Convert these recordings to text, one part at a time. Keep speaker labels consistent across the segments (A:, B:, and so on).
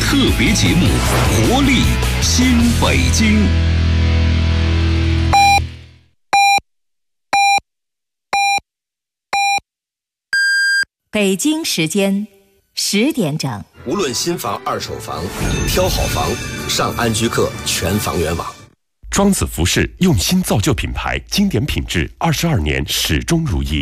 A: 特别节目《活力新北京》。
B: 北京时间10点整。
C: 无论新房、二手房，挑好房，上安居客全房源网。
D: 庄子服饰用心造就品牌，经典品质，22年始终如一。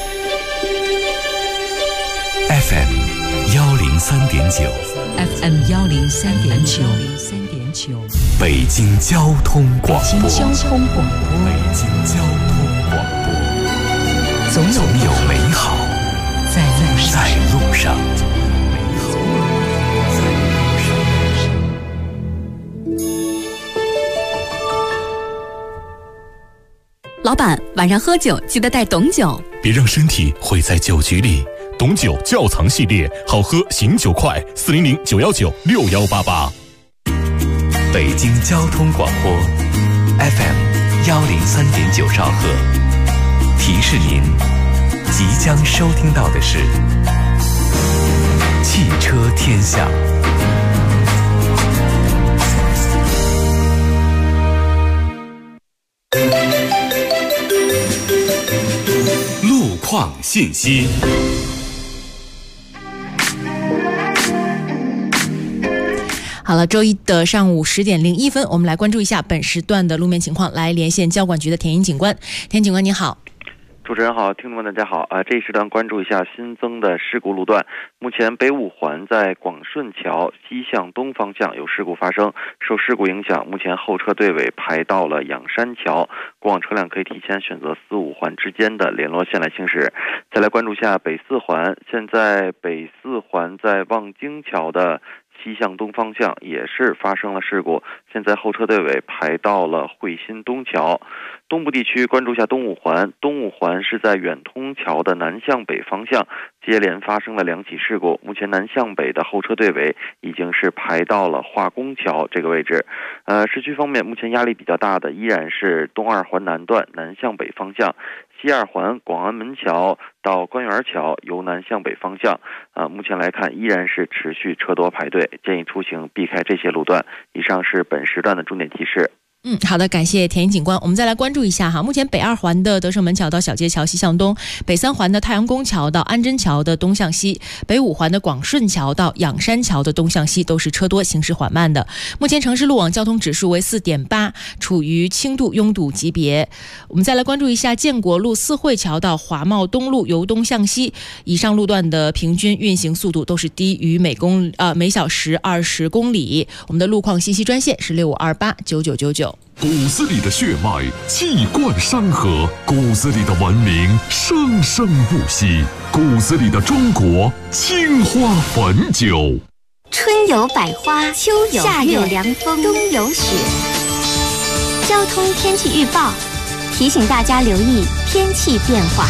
E: FM 103.9
B: FM 103.9
E: 北京交通广播。
B: 北京交通广播。总有美好在路上。
F: 老板，晚上喝酒记得带董酒，
E: 别让身体毁在酒局里。董酒窖藏系列，好喝醒酒快，400-919-6188。北京交通广播 FM 103.9兆赫，提示您即将收听到的是汽车天下。
A: 路况信息。
G: 好了，周一的上午10点01分，我们来关注一下本时段的路面情况，来连线交管局的田英警官。田警官你好。
H: 主持人好，听众们大家好这一时段关注一下新增的事故路段。目前北五环在广顺桥西向东方向有事故发生，受事故影响，目前后车队尾排到了仰山桥，过往车辆可以提前选择4、5环之间的联络线来行驶。再来关注一下北四环，现在北四环在望京桥的西向东方向也是发生了事故，现在后车队尾排到了汇新东桥。东部地区关注一下东五环，东五环是在远通桥的南向北方向接连发生了2起事故，目前南向北的后车队尾已经是排到了化工桥这个位置。市区方面，目前压力比较大的依然是东二环南段南向北方向，西二环广安门桥到官园桥由南向北方向，目前来看依然是持续车多排队，建议出行避开这些路段。以上是本时段的重点提示。
G: 好的，感谢田英警官。我们再来关注一下哈，目前北二环的德胜门桥到小街桥西向东，北三环的太阳宫桥到安贞桥的东向西，北五环的广顺桥到仰山桥的东向西都是车多，行驶缓慢的。目前城市路网交通指数为4.8，处于轻度拥堵级别。我们再来关注一下建国路四惠桥到华茂东路由东向西，以上路段的平均运行速度都是低于每小时20公里。我们的路况信息专线是65289999。
I: 骨子里的血脉气贯山河，骨子里的文明生生不息，骨子里的中国青花汾酒。
J: 春有百花，秋有夏有凉风，冬有雪。交通天气预报提醒大家留意天气变化。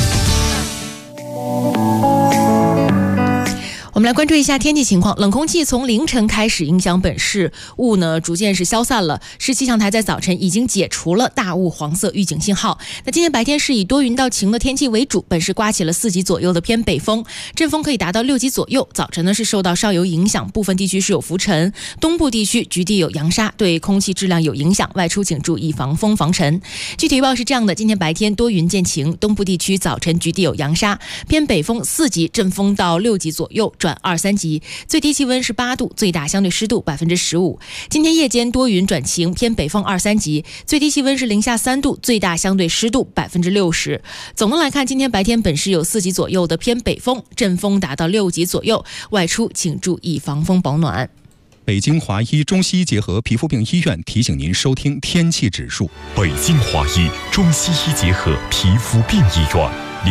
G: 我们来关注一下天气情况。冷空气从凌晨开始影响本市，雾呢逐渐是消散了。市气象台在早晨已经解除了大雾黄色预警信号。那今天白天是以多云到晴的天气为主，本市刮起了4级左右的偏北风，阵风可以达到6级左右。早晨呢是受到稍有影响，部分地区是有浮尘，东部地区局地有扬沙，对空气质量有影响，外出请注意防风防尘。具体预报是这样的：今天白天多云见晴，东部地区早晨局地有扬沙，偏北风4级，阵风到6级左右。转2、3级，最低气温是8度，最大相对湿度15%。今天夜间多云转晴，偏北风2、3级，最低气温是零下3度，最大相对湿度60%。总的来看，今天白天本市有4级左右的偏北风，阵风达到6级左右，外出请注意防风保暖。
K: 北京华医中西医结合皮肤病医院提醒您收听天气指数。
I: 北京华医中西医结合皮肤病医院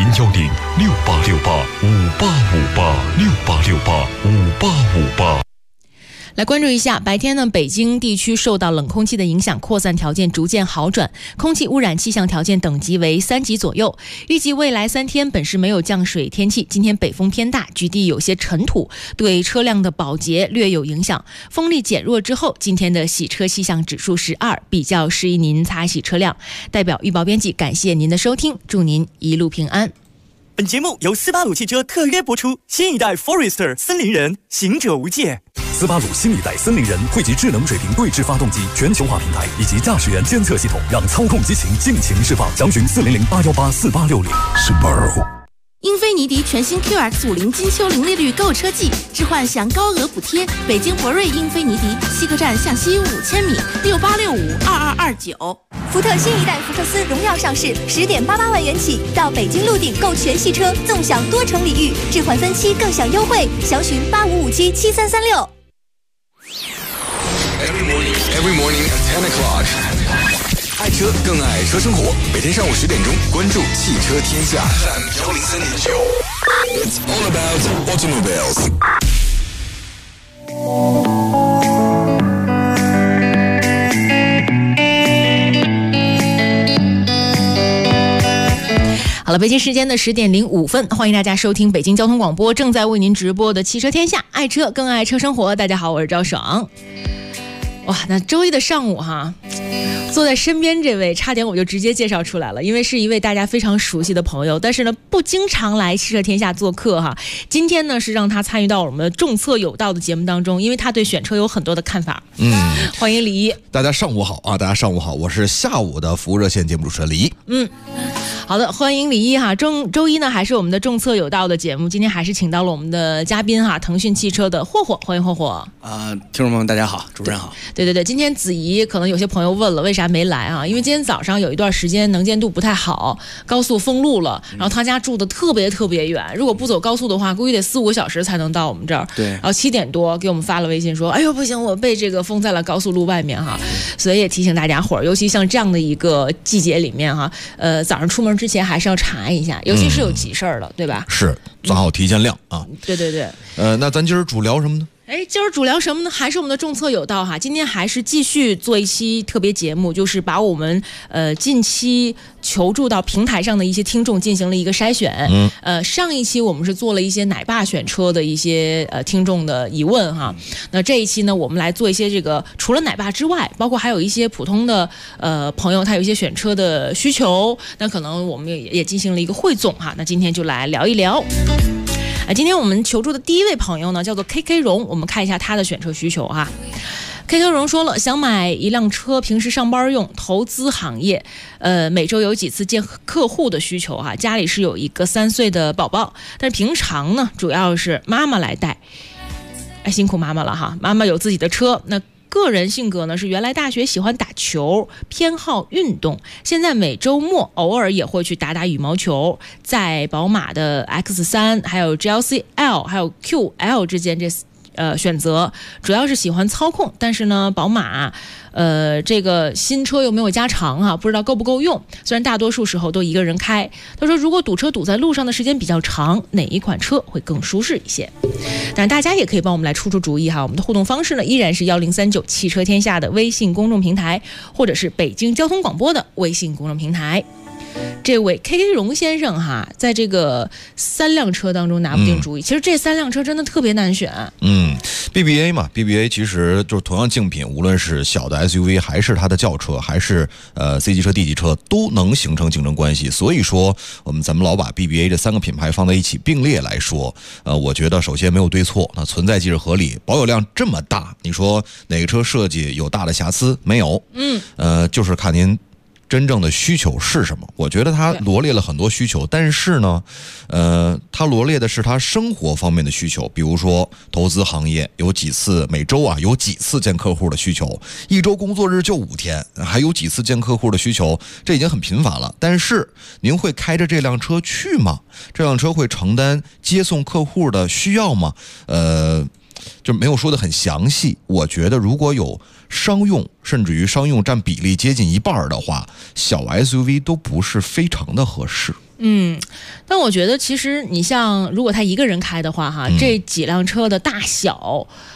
I: ，010-6868-5858，6868-5858。
G: 来关注一下，白天呢，北京地区受到冷空气的影响，扩散条件逐渐好转，空气污染气象条件等级为3级左右。预计未来3天本市没有降水天气。今天北风偏大，局地有些尘土，对车辆的保洁略有影响。风力减弱之后，今天的洗车气象指数是2，比较适宜您擦洗车辆。代表预报编辑感谢您的收听，祝您一路平安。
L: 本节目由斯巴鲁汽车特约播出，新一代 Forester 森林人，行者无界。
M: 斯巴鲁新一代森林人汇集智能水平对置发动机、全球化平台以及驾驶员监测系统，让操控激情尽情释放。详询400-818-4860。Subaru。
N: 英菲尼迪全新 QX50金秋零利率购车季，置换享高额补贴。北京博瑞英菲尼迪西客站向西5000米，68652229。
J: 福特新一代福克斯荣耀上市，10.88万元起，到北京陆鼎购全系车，纵享多重礼遇，置换分期更享优惠，详询85577336。
O: Every morning at 10 o'clock。爱车更爱车生活，每天上午10点钟，关注汽车天下 FM103.9。It's all about automobiles。
G: 好了，北京时间的10点05分，欢迎大家收听北京交通广播正在为您直播的汽车天下，爱车更爱车生活。大家好，我是赵爽。哇，那周一的上午哈，坐在身边这位差点我就直接介绍出来了，因为是一位大家非常熟悉的朋友，但是呢不经常来汽车天下做客哈。今天呢是让他参与到我们的众策有道的节目当中，因为他对选车有很多的看法。欢迎李一。
P: 大家上午好啊，大家上午好，我是下午的服务热线节目主持人李一。
G: 好的，欢迎李一哈。周一呢还是我们的众策有道的节目，今天还是请到了我们的嘉宾哈，腾讯汽车的霍霍，欢迎霍霍。
Q: 听众朋友们大家好，主持人好。
G: 对，今天子怡可能有些朋友问了，为啥没来啊？因为今天早上有一段时间能见度不太好，高速封路了，然后他家住的特别远，如果不走高速的话，估计得4-5个小时才能到我们这儿。
Q: 对，
G: 然后7点多给我们发了微信说，哎呦不行，我被这个封在了高速路外面哈。所以也提醒大家伙儿，尤其像这样的一个季节里面哈，早上出门之前还是要查一下，尤其是有急事儿的，对吧？
P: 是，做好提前量啊。
G: 对。
P: 那咱今儿主聊什么呢？
G: 今儿主聊什么呢？还是我们的众策有道哈。今天还是继续做一期特别节目，就是把我们近期求助到平台上的一些听众进行了一个筛选。上一期我们是做了一些奶爸选车的一些听众的疑问哈。那这一期呢，我们来做一些这个除了奶爸之外，包括还有一些普通的朋友，他有一些选车的需求，那可能我们也进行了一个汇总哈。那今天就来聊一聊。今天我们求助的第一位朋友呢，叫做 KK 荣，我们看一下他的选车需求哈。KK 荣说了，想买一辆车，平时上班用，投资行业，每周有几次见客户的需求哈。家里是有一个3岁的宝宝，但是平常呢，主要是妈妈来带，辛苦妈妈了哈。妈妈有自己的车，那个人性格呢是原来大学喜欢打球，偏好运动，现在每周末偶尔也会去打羽毛球，在宝马的 X3 还有 GLC L 还有 QL 之间选择，主要是喜欢操控，但是呢宝马这个新车又没有加长啊，不知道够不够用，虽然大多数时候都一个人开。他说如果堵车堵在路上的时间比较长，哪一款车会更舒适一些？但大家也可以帮我们来出主意哈。我们的互动方式呢依然是1039汽车天下的微信公众平台，或者是北京交通广播的微信公众平台。这位 KK 荣先生哈，在这个3辆车当中拿不定主意。其实这3辆车真的特别难选。
P: BBA 嘛 ，BBA 其实就是同样竞品，无论是小的 SUV 还是它的轿车，还是C 级车、D 级车，都能形成竞争关系。所以说，咱们老把 BBA 这3个品牌放在一起并列来说，我觉得首先没有对错，那存在即是合理。保有量这么大，你说哪个车设计有大的瑕疵？没有。就是看您真正的需求是什么？我觉得他罗列了很多需求，但是呢，他罗列的是他生活方面的需求，比如说投资行业有几次每周有几次见客户的需求，一周工作日就5天，还有几次见客户的需求，这已经很频繁了。但是您会开着这辆车去吗？这辆车会承担接送客户的需要吗？就没有说的很详细。我觉得如果有商用，甚至于商用占比例接近1半的话，小 SUV 都不是非常的合适。
G: 但我觉得其实你像如果他一个人开的话哈，这几辆车的大小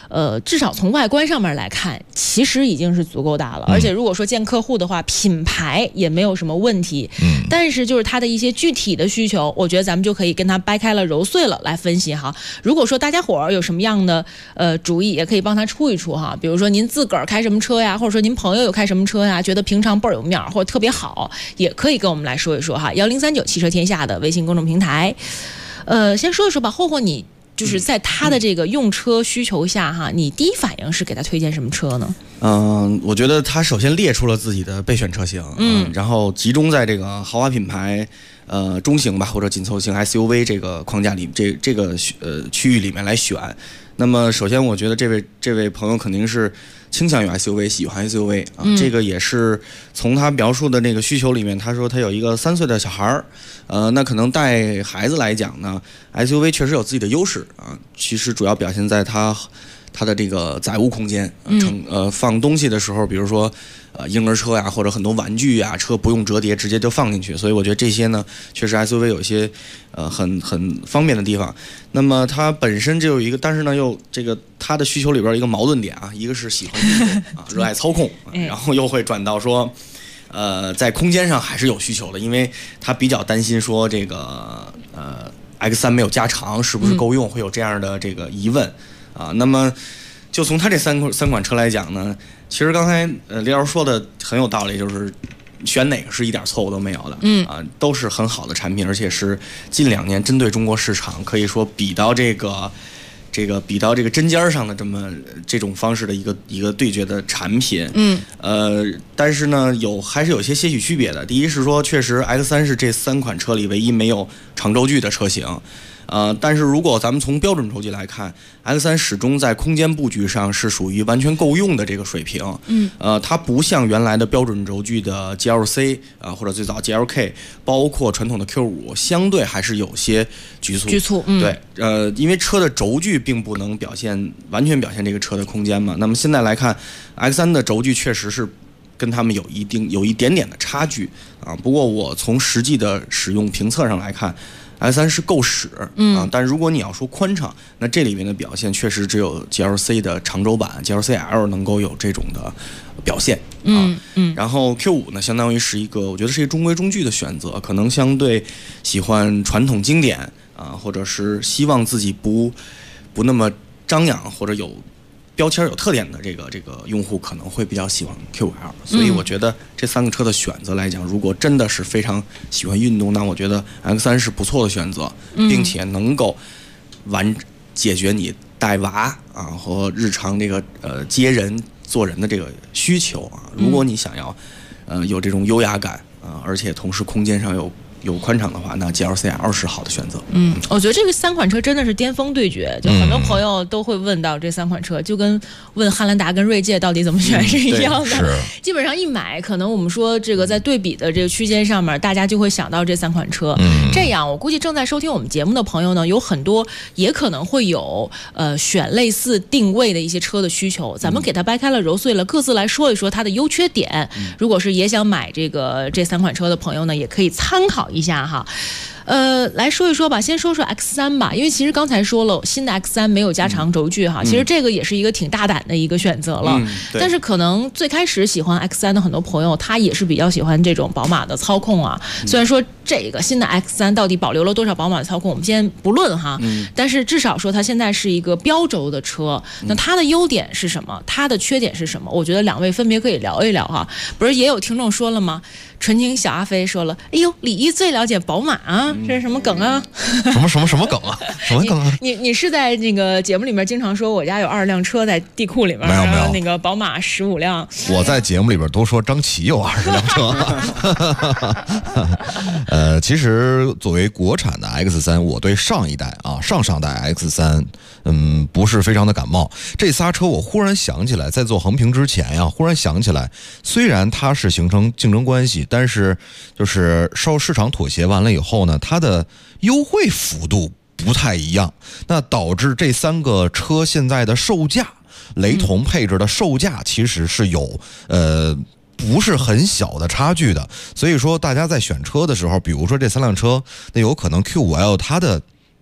G: 至少从外观上面来看，其实已经是足够大了。而且如果说见客户的话，品牌也没有什么问题。但是就是它的一些具体的需求，我觉得咱们就可以跟它掰开了揉碎了来分析哈。如果说大家伙儿有什么样的主意，也可以帮他出一出哈。比如说您自个儿开什么车呀，或者说您朋友有开什么车呀，觉得平常倍儿有面儿或者特别好，也可以跟我们来说一说哈。1039汽车天下的微信公众平台。先说一说吧，霍霍你就是在他的这个用车需求下哈，你第一反应是给他推荐什么车呢？
Q: 我觉得他首先列出了自己的备选车型，然后集中在这个豪华品牌中型吧或者紧凑型 SUV 这个框架里这个区域里面来选。那么首先我觉得这位朋友肯定是倾向于 SUV， 喜欢 SUV 啊，这个也是从他描述的那个需求里面，他说他有一个3岁的小孩儿，那可能带孩子来讲呢 ，SUV 确实有自己的优势啊，其实主要表现在它的这个载物空间，放东西的时候，比如说婴儿车呀，或者很多玩具呀，车不用折叠，直接就放进去。所以我觉得这些呢，确实 SUV 有一些很方便的地方。那么它本身就有一个，但是呢又这个它的需求里边一个矛盾点啊，一个是喜欢运动啊，热爱操控，然后又会转到说，在空间上还是有需求的，因为他比较担心说这个X3 没有加长是不是够用，会有这样的这个疑问。那么就从它这三款车来讲呢，其实刚才李老师说的很有道理，就是选哪个是一点错误都没有的，都是很好的产品，而且是近2年针对中国市场可以说比到这个针尖上的这种方式的一个对决的产品，但是呢还是有些些许区别的。第一是说，确实 X3 是这3款车里唯一没有长轴距的车型。但是如果咱们从标准轴距来看 ，X3 始终在空间布局上是属于完全够用的这个水平。它不像原来的标准轴距的 GLC 或者最早 GLK， 包括传统的 Q5， 相对还是有些局促。对，因为车的轴距并不能完全表现这个车的空间嘛。那么现在来看 ，X3 的轴距确实是跟他们有一点点的差距啊。不过我从实际的使用评测上来看。X3 是够使但如果你要说宽敞，那这里面的表现确实只有 GLC 的长轴版 GLC-L 能够有这种的表现然后 Q5 呢，相当于是我觉得是一个中规中矩的选择，可能相对喜欢传统经典或者是希望自己不那么张扬或者有标签有特点的这个用户可能会比较喜欢 Q5L， 所以我觉得这3个车的选择来讲，如果真的是非常喜欢运动，那我觉得 X3 是不错的选择，并且能够解决你带娃和日常这个接人做人的这个需求如果你想要有这种优雅感而且同时空间上有宽敞的话，那 GLC-L 是好的选择。
G: 我觉得这个3款车真的是巅峰对决，就很多朋友都会问到这3款车，就跟问汉兰达跟锐界到底怎么选是一样的。基本上一买，可能我们说这个在对比的这个区间上面，大家就会想到这3款车。这样，我估计正在收听我们节目的朋友呢，有很多也可能会有选类似定位的一些车的需求。咱们给它掰开了揉碎了，各自来说一说它的优缺点。如果是也想买这3款车的朋友呢，也可以参考一下哈。来说一说吧，先说说 X3 吧，因为其实刚才说了，新的 X3 没有加长轴距哈，其实这个也是一个挺大胆的一个选择了。但是可能最开始喜欢 X3 的很多朋友，他也是比较喜欢这种宝马的操控虽然说这个新的 X3 到底保留了多少宝马的操控，我们先不论哈，但是至少说它现在是一个标轴的车，那它的优点是什么？它的缺点是什么？我觉得2位分别可以聊一聊哈。不是也有听众说了吗？纯情小阿飞说了，哎呦，李毅最了解宝马这是什么梗啊？
P: 什么梗啊？什么梗啊？
G: 你是在那个节目里面经常说我家有20辆车在地库里面，
P: 没有
G: 那个宝马15辆。
P: 我在节目里边都说张琪有20辆车。其实作为国产的 X3， 我对上一代上代 X3，不是非常的感冒。这仨车我忽然想起来，在做横评之前忽然想起来，虽然它是形成竞争关系，但是就是受市场妥协完了以后呢，它的优惠幅度不太一样，那导致这3个车现在的售价，雷同配置的售价其实是有不是很小的差距的。所以说大家在选车的时候，比如说这3辆车，那有可能 Q5L 它的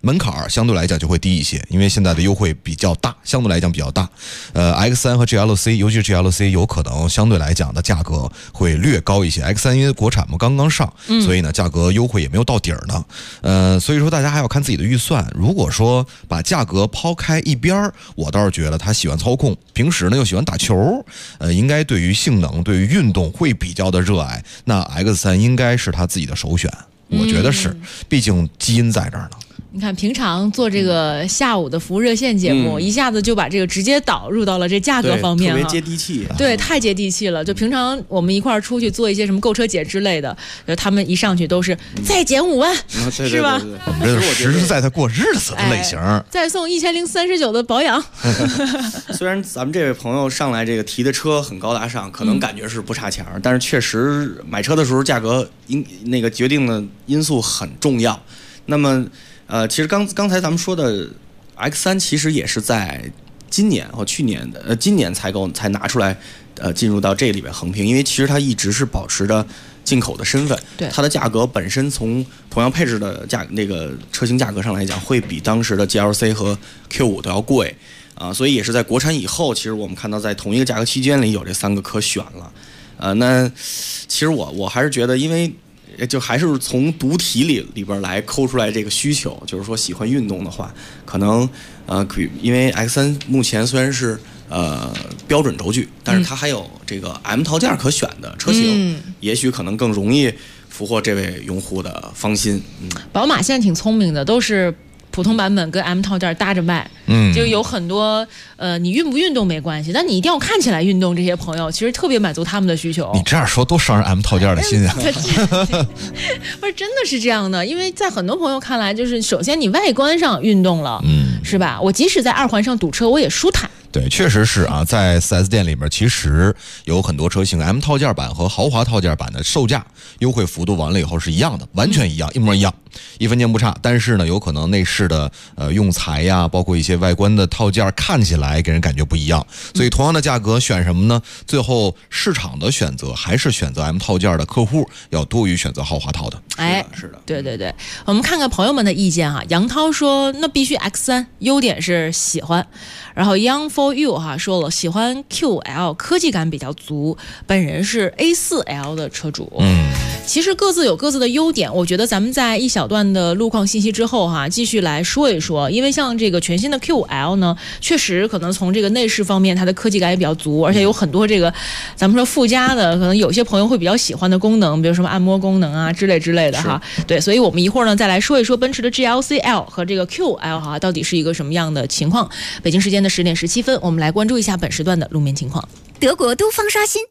P: 门槛相对来讲就会低一些，因为现在的优惠比较大，相对来讲比较大。X3 和 GLC， 尤其是 GLC 有可能相对来讲的价格会略高一些。X3 因为国产嘛刚刚上，所以呢价格优惠也没有到底儿呢。所以说大家还要看自己的预算。如果说把价格抛开一边，我倒是觉得他喜欢操控，平时呢又喜欢打球，应该对于性能、对于运动会比较的热爱。那 X3 应该是他自己的首选，我觉得是，毕竟基因在这儿呢。
G: 你看，平常做这个下午的服务热线节目，一下子就把这个直接导入到了这价格方面，
Q: 特别接地气。
G: 对，太接地气了。就平常我们一块儿出去做一些什么购车节之类的，他们一上去都是再减5万，是吧？
P: 这是实实在在过日子的类型。
G: 再送1039的保养。
Q: 虽然咱们这位朋友上来这个提的车很高大上，可能感觉是不差钱，但是确实买车的时候价格那个决定的因素很重要。那么其实刚才咱们说的 X3 其实也是在今年和去年的今年才拿出来进入到这里边横评，因为其实它一直是保持着进口的身份，
G: 对
Q: 它的价格本身从同样配置的那个车型价格上来讲，会比当时的 GLC 和 Q5 都要贵所以也是在国产以后，其实我们看到在同一个价格区间里有这3个可选了那其实我还是觉得，因为就还是从读题里边来抠出来这个需求，就是说喜欢运动的话，可能因为 X3 目前虽然是标准轴距，但是它还有这个 M 套件可选的车型，也许可能更容易俘获这位用户的芳心。
G: 宝马现在挺聪明的，都是普通版本跟 M 套件搭着卖，就有很多你运不运动没关系，但你一定要看起来运动，这些朋友其实特别满足他们的需求。
P: 你这样说多伤人 M 套件的心啊！
G: 不是，真的是这样的，因为在很多朋友看来，就是首先你外观上运动了，是吧？我即使在2环上堵车，我也舒坦。
P: 对，确实是啊，在 4S 店里面，其实有很多车型 M 套件版和豪华套件版的售价优惠幅度完了以后是一样的，完全一样，一模一样，1分钱不差。但是呢，有可能内饰的用材呀，包括一些外观的套件看起来给人感觉不一样。所以同样的价格选什么呢？最后市场的选择还是选择 M 套件的客户要多于选择豪华套的。
Q: 是的，
G: 对，我们看看朋友们的意见哈。杨涛说，那必须 X3，优点是喜欢。然后 Young for You 哈说了，喜欢 QL， 科技感比较足，本人是 A4L 的车主。其实各自有各自的优点，我觉得咱们在一小段的路况信息之后哈，继续来说一说。因为像这个全新的 QL 呢，确实可能从这个内饰方面，它的科技感也比较足，而且有很多这个咱们说附加的，可能有些朋友会比较喜欢的功能，比如什么按摩功能啊之类的哈。对，所以我们一会儿呢再来说一说奔驰的 GLC-L 和这个 QL 哈，到底是一个什么样的情况。北京时间的10点17分，我们来关注一下本时段的路面情况。
J: 德国都方刷新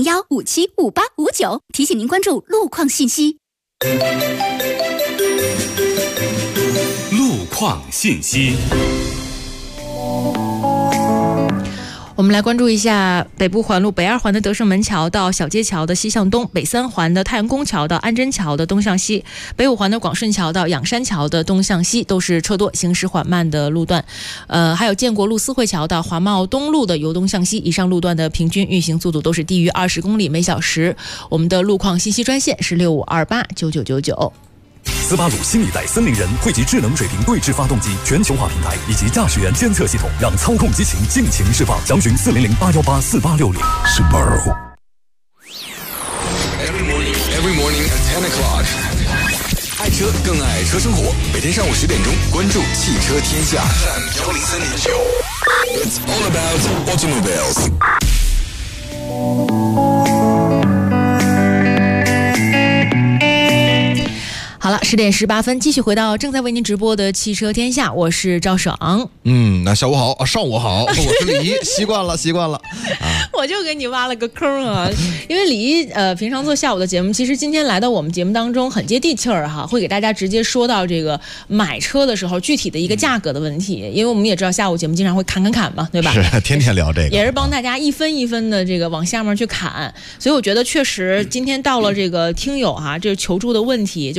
J: 4001575859，提醒您关注路况信息。
E: 路况信息。
G: 我们来关注一下北部环路北2环的德胜门桥到小街桥的西向东，北3环的太阳宫桥到安贞桥的东向西，北5环的广顺桥到仰山桥的东向西都是车多行驶缓慢的路段。还有建国路思汇桥到华贸东路的由东向西，以上路段的平均运行速度都是低于20公里每小时。我们的路况信息专线是65289999。
M: 斯巴鲁新一代森林人汇集智能水平对置发动机、全球化平台以及驾驶员监测系统，让操控激情尽情释放。详询400-818-4860。Subaru。
O: Every morning at 10 o'clock。爱车更爱车生活，每天上午10点钟，关注汽车天下。103.9。It's all about automobiles。
G: 好了，10点18分，继续回到正在为您直播的汽车天下，我是赵爽。
P: 那下午好上午好，我是李怡，习惯了
G: 我就给你挖了个坑啊，因为李怡平常做下午的节目，其实今天来到我们节目当中很接地气儿哈，会给大家直接说到这个买车的时候具体的一个价格的问题，因为我们也知道下午节目经常会砍嘛，对吧？
P: 是天天聊这个，
G: 也是帮大家一分一分的这个往下面去砍，所以我觉得确实今天到了这个听友哈，这求助的问题，就是他不仅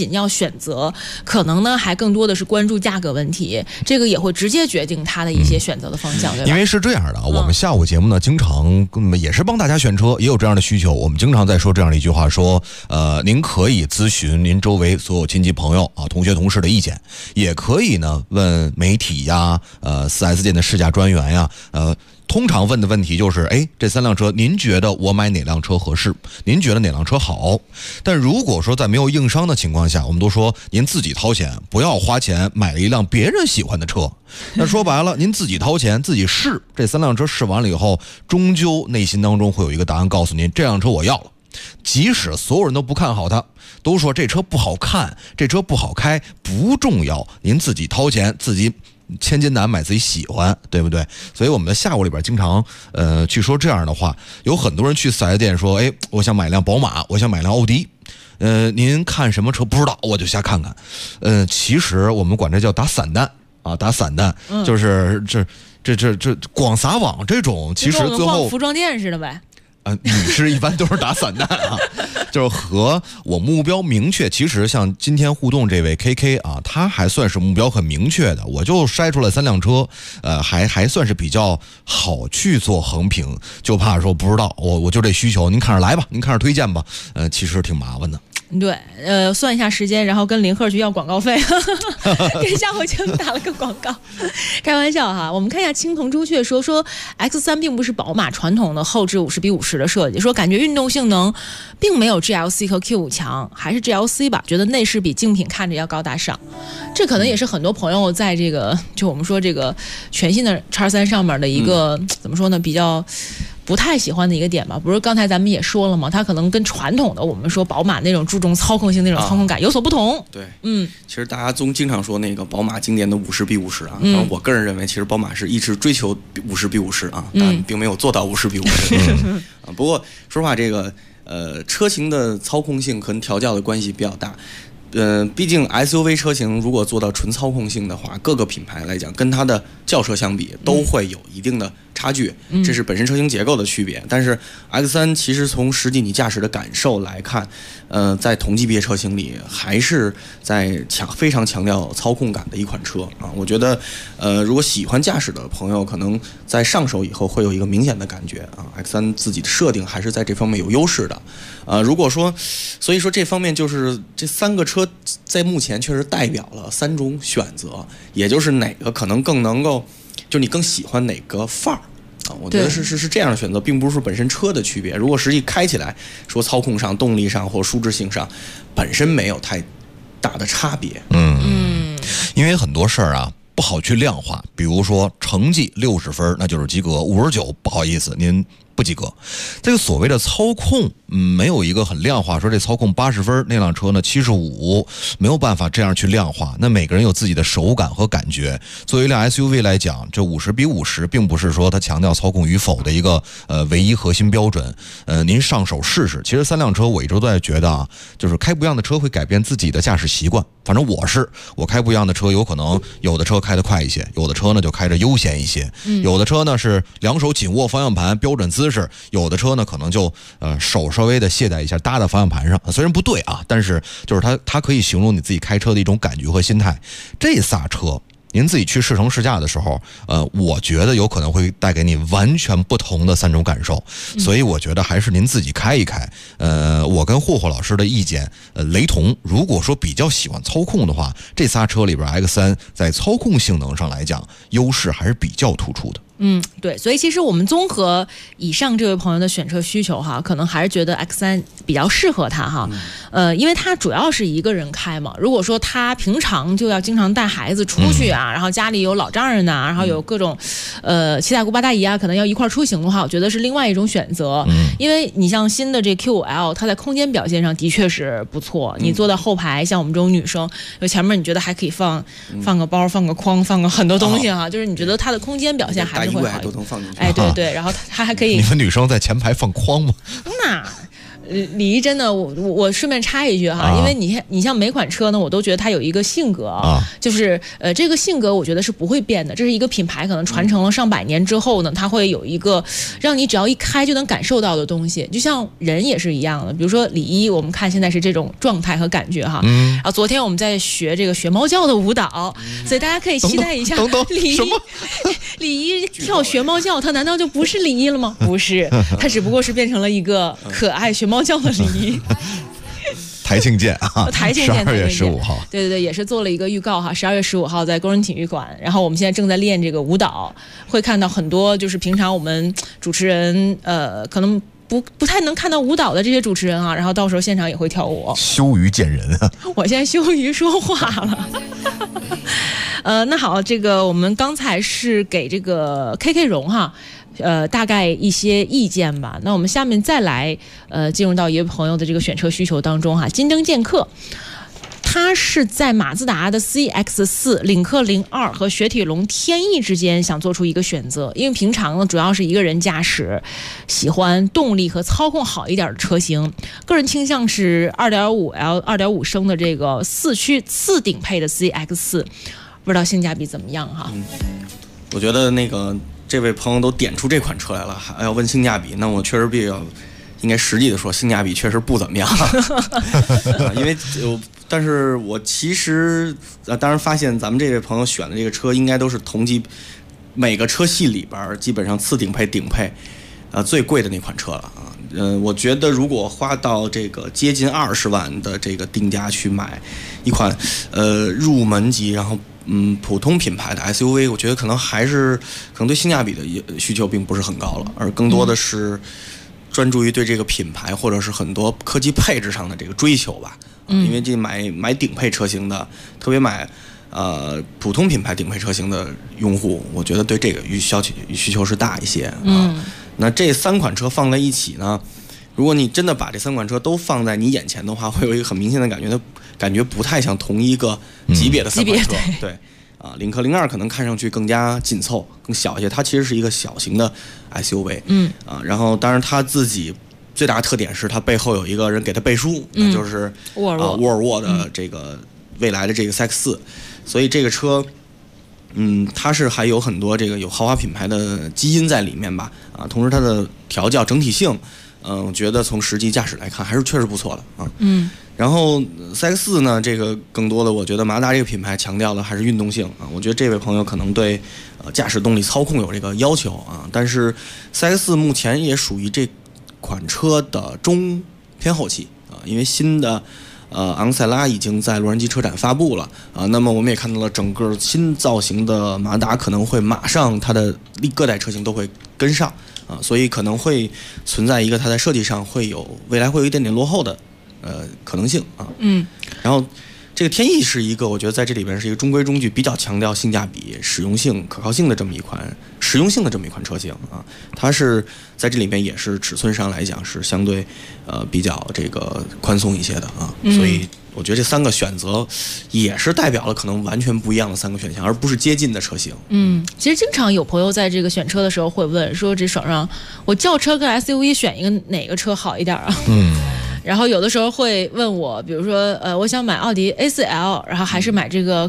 G: 仅要选择，可能呢还更多的是关注价格问题，这个也会直接决定他的一些选择的方向，对吧？
P: 因为是这样的，我们下午节目呢，经常也是帮大家选车，也有这样的需求。我们经常在说这样的一句话，说您可以咨询您周围所有亲戚朋友啊、同学同事的意见，也可以呢问媒体呀、4S 店的试驾专员呀，通常问的问题就是，这3辆车您觉得我买哪辆车合适？您觉得哪辆车好？但如果说在没有硬伤的情况下，我们都说您自己掏钱，不要花钱买了一辆别人喜欢的车。那说白了，您自己掏钱自己试，这3辆车试完了以后，终究内心当中会有一个答案告诉您，这辆车我要了。即使所有人都不看好它，都说这车不好看，这车不好开，不重要，您自己掏钱，自己千金难买自己喜欢，对不对？所以我们的下午里边经常去说这样的话。有很多人去4S店说，我想买辆宝马，我想买辆奥迪，您看什么车不知道，我就瞎看看。其实我们管这叫打散弹啊，打散弹，就是这广撒网这种，其实最后
G: 逛服装店似的呗。
P: 女士一般都是打散弹啊，就是和我目标明确。其实像今天互动这位 KK 啊，他还算是目标很明确的，我就筛出来3辆车，还算是比较好去做横评，就怕说不知道，我就这需求，您看着来吧，您看着推荐吧，其实挺麻烦的。
G: 对，算一下时间，然后跟林鹤去要广告费，给下午节目打了个广告，开玩笑哈。我们看一下青铜朱雀说 X3 并不是宝马传统的后置50:50的设计，说感觉运动性能并没有 GLC 和 Q5 强，还是 GLC 吧，觉得内饰比竞品看着要高大上。这可能也是很多朋友在这个就我们说这个全新的 X3 上面的一个、怎么说呢，比较不太喜欢的一个点吧。不是刚才咱们也说了吗，它可能跟传统的我们说宝马那种注重操控性那种操控感有所不同。
Q: 对，其实大家经常说那个宝马经典的50:50啊，然后我个人认为其实宝马是一直追求50:50啊，但并没有做到50:50。不过说实话，这个车型的操控性和调教的关系比较大。毕竟 SUV 车型如果做到纯操控性的话，各个品牌来讲跟它的轿车相比都会有一定的差距，这是本身车型结构的区别。但是 X3 其实从实际你驾驶的感受来看，在同级别车型里还是在非常强调操控感的一款车啊。我觉得如果喜欢驾驶的朋友，可能在上手以后会有一个明显的感觉啊。X3 自己的设定还是在这方面有优势的。如果说，所以说这方面就是这3个车在目前确实代表了3种选择，也就是哪个可能更能够，就你更喜欢哪个范儿啊？我觉得是这样的选择，并不是说本身车的区别。如果实际开起来，说操控上、动力上或舒适性上，本身没有太大的差别。
P: 因为很多事儿啊不好去量化，比如说成绩60分那就是及格，59不好意思您不及格。这个所谓的操控，没有一个很量化，说这操控80分，那辆车呢75，没有办法这样去量化。那每个人有自己的手感和感觉。作为一辆 SUV 来讲，这50:50并不是说它强调操控与否的一个唯一核心标准。您上手试试。其实3辆车我一直都在觉得啊，就是开不一样的车会改变自己的驾驶习惯。反正我开不一样的车，有可能有的车开得快一些，有的车呢就开着悠闲一些，有的车呢是2手紧握方向盘标准姿势，有的车呢可能就手稍微的懈怠一下搭在方向盘上，虽然不对啊，但是就是它可以形容你自己开车的一种感觉和心态。这仨车您自己去试乘试驾的时候，我觉得有可能会带给你完全不同的3种感受，所以我觉得还是您自己开一开。我跟霍霍老师的意见雷同。如果说比较喜欢操控的话，这仨车里边 X3 在操控性能上来讲，优势还是比较突出的。
G: 对，所以其实我们综合以上这位朋友的选车需求哈，可能还是觉得 X3 比较适合他哈。因为他主要是一个人开嘛。如果说他平常就要经常带孩子出去啊，然后家里有老丈人呐，然后有各种七大姑八大姨啊，可能要一块出行的话，我觉得是另外一种选择。因为你像新的这 Q5L， 它在空间表现上的确是不错。你坐在后排，像我们这种女生，有前面你觉得还可以放个包、放个筐、放个很多东西哈，就是你觉得它的空间表现还是会好一点。
Q: 都能放进去。
G: 对，然后它还可以。
P: 你们女生在前排放筐吗？
G: 那李一真的，我顺便插一句哈，因为你像每款车呢，我都觉得它有一个性格就是这个性格我觉得是不会变的，这是一个品牌可能传承了上百年之后呢，它会有一个让你只要一开就能感受到的东西，就像人也是一样的。比如说李一，我们看现在是这种状态和感觉哈，然后昨天我们在学这个学猫叫的舞蹈，所以大家可以期待一下李一跳学猫叫，他难道就不是李一了吗？不是，他只不过是变成了一个可爱学猫叫的李一。
P: 台庆见啊，
G: 台庆见，12
P: 月15号，
G: 对对对，也是做了一个预告哈。12月15号在工人体育馆，然后我们现在正在练这个舞蹈，会看到很多就是平常我们主持人可能不太能看到舞蹈的这些主持人啊，然后到时候现场也会跳舞。
P: 羞于见人啊！
G: 我现在羞于说话了。那好，这个我们刚才是给这个 KK 荣哈。大概一些意见吧。那我们下面再来进入到一位朋友的这个选车需求当中哈。金灯剑客，他是在马自达的 CX-4、领克02和雪铁龙天翼之间想做出一个选择，因为平常呢主要是一个人驾驶，喜欢动力和操控好一点的车型。个人倾向是 2.5L 2.5升的这个4驱次顶配的 CX-4， 不知道性价比怎么样哈？
Q: 我觉得这位朋友都点出这款车来了，还要问性价比，那我确实应该实际的说，性价比确实不怎么样。因为但是我其实当然发现咱们这位朋友选的这个车应该都是同级每个车系里边基本上次顶配顶配最贵的那款车了啊。我觉得如果花到这个接近20万的这个定价去买一款入门级，然后普通品牌的 SUV， 我觉得可能对性价比的需求并不是很高了，而更多的是专注于对这个品牌或者是很多科技配置上的这个追求吧。因为这买顶配车型的，特别买普通品牌顶配车型的用户，我觉得对这个需求是大一些。那这3款车放在一起呢，如果你真的把这3款车都放在你眼前的话，会有一个很明显的感觉不太像同一个级别的3款车。对领克02可能看上去更加紧凑，更小一些，它其实是一个小型的 SUV。然后当然它自己最大的特点是它背后有一个人给它背书，那就是沃尔沃的这个未来的这个 CX-4，所以这个车它是还有很多这个有豪华品牌的基因在里面吧。同时它的调教整体性我觉得从实际驾驶来看还是确实不错的啊。然后 CX-4 呢，这个更多的我觉得马自达这个品牌强调的还是运动性啊。我觉得这位朋友可能对驾驶动力操控有这个要求啊，但是 CX-4 目前也属于这款车的中偏后期啊，因为新的昂克赛拉已经在洛杉矶车展发布了啊。那么我们也看到了整个新造型的马自达可能会马上它的各代车型都会跟上啊，所以可能会存在一个它在设计上未来会有一点点落后的可能性啊。然后这个天翼是一个我觉得在这里边是一个中规中矩，比较强调性价比、实用性、可靠性的这么一款实用性的这么一款车型啊。它是在这里面也是尺寸上来讲是相对比较这个宽松一些的啊。所以我觉得这3个选择也是代表了可能完全不一样的3个选项，而不是接近的车型。
G: 其实经常有朋友在这个选车的时候会问说，这手上我轿车跟 SUV 选一个哪个车好一点啊？然后有的时候会问我，比如说我想买奥迪 A4L， 然后还是买这个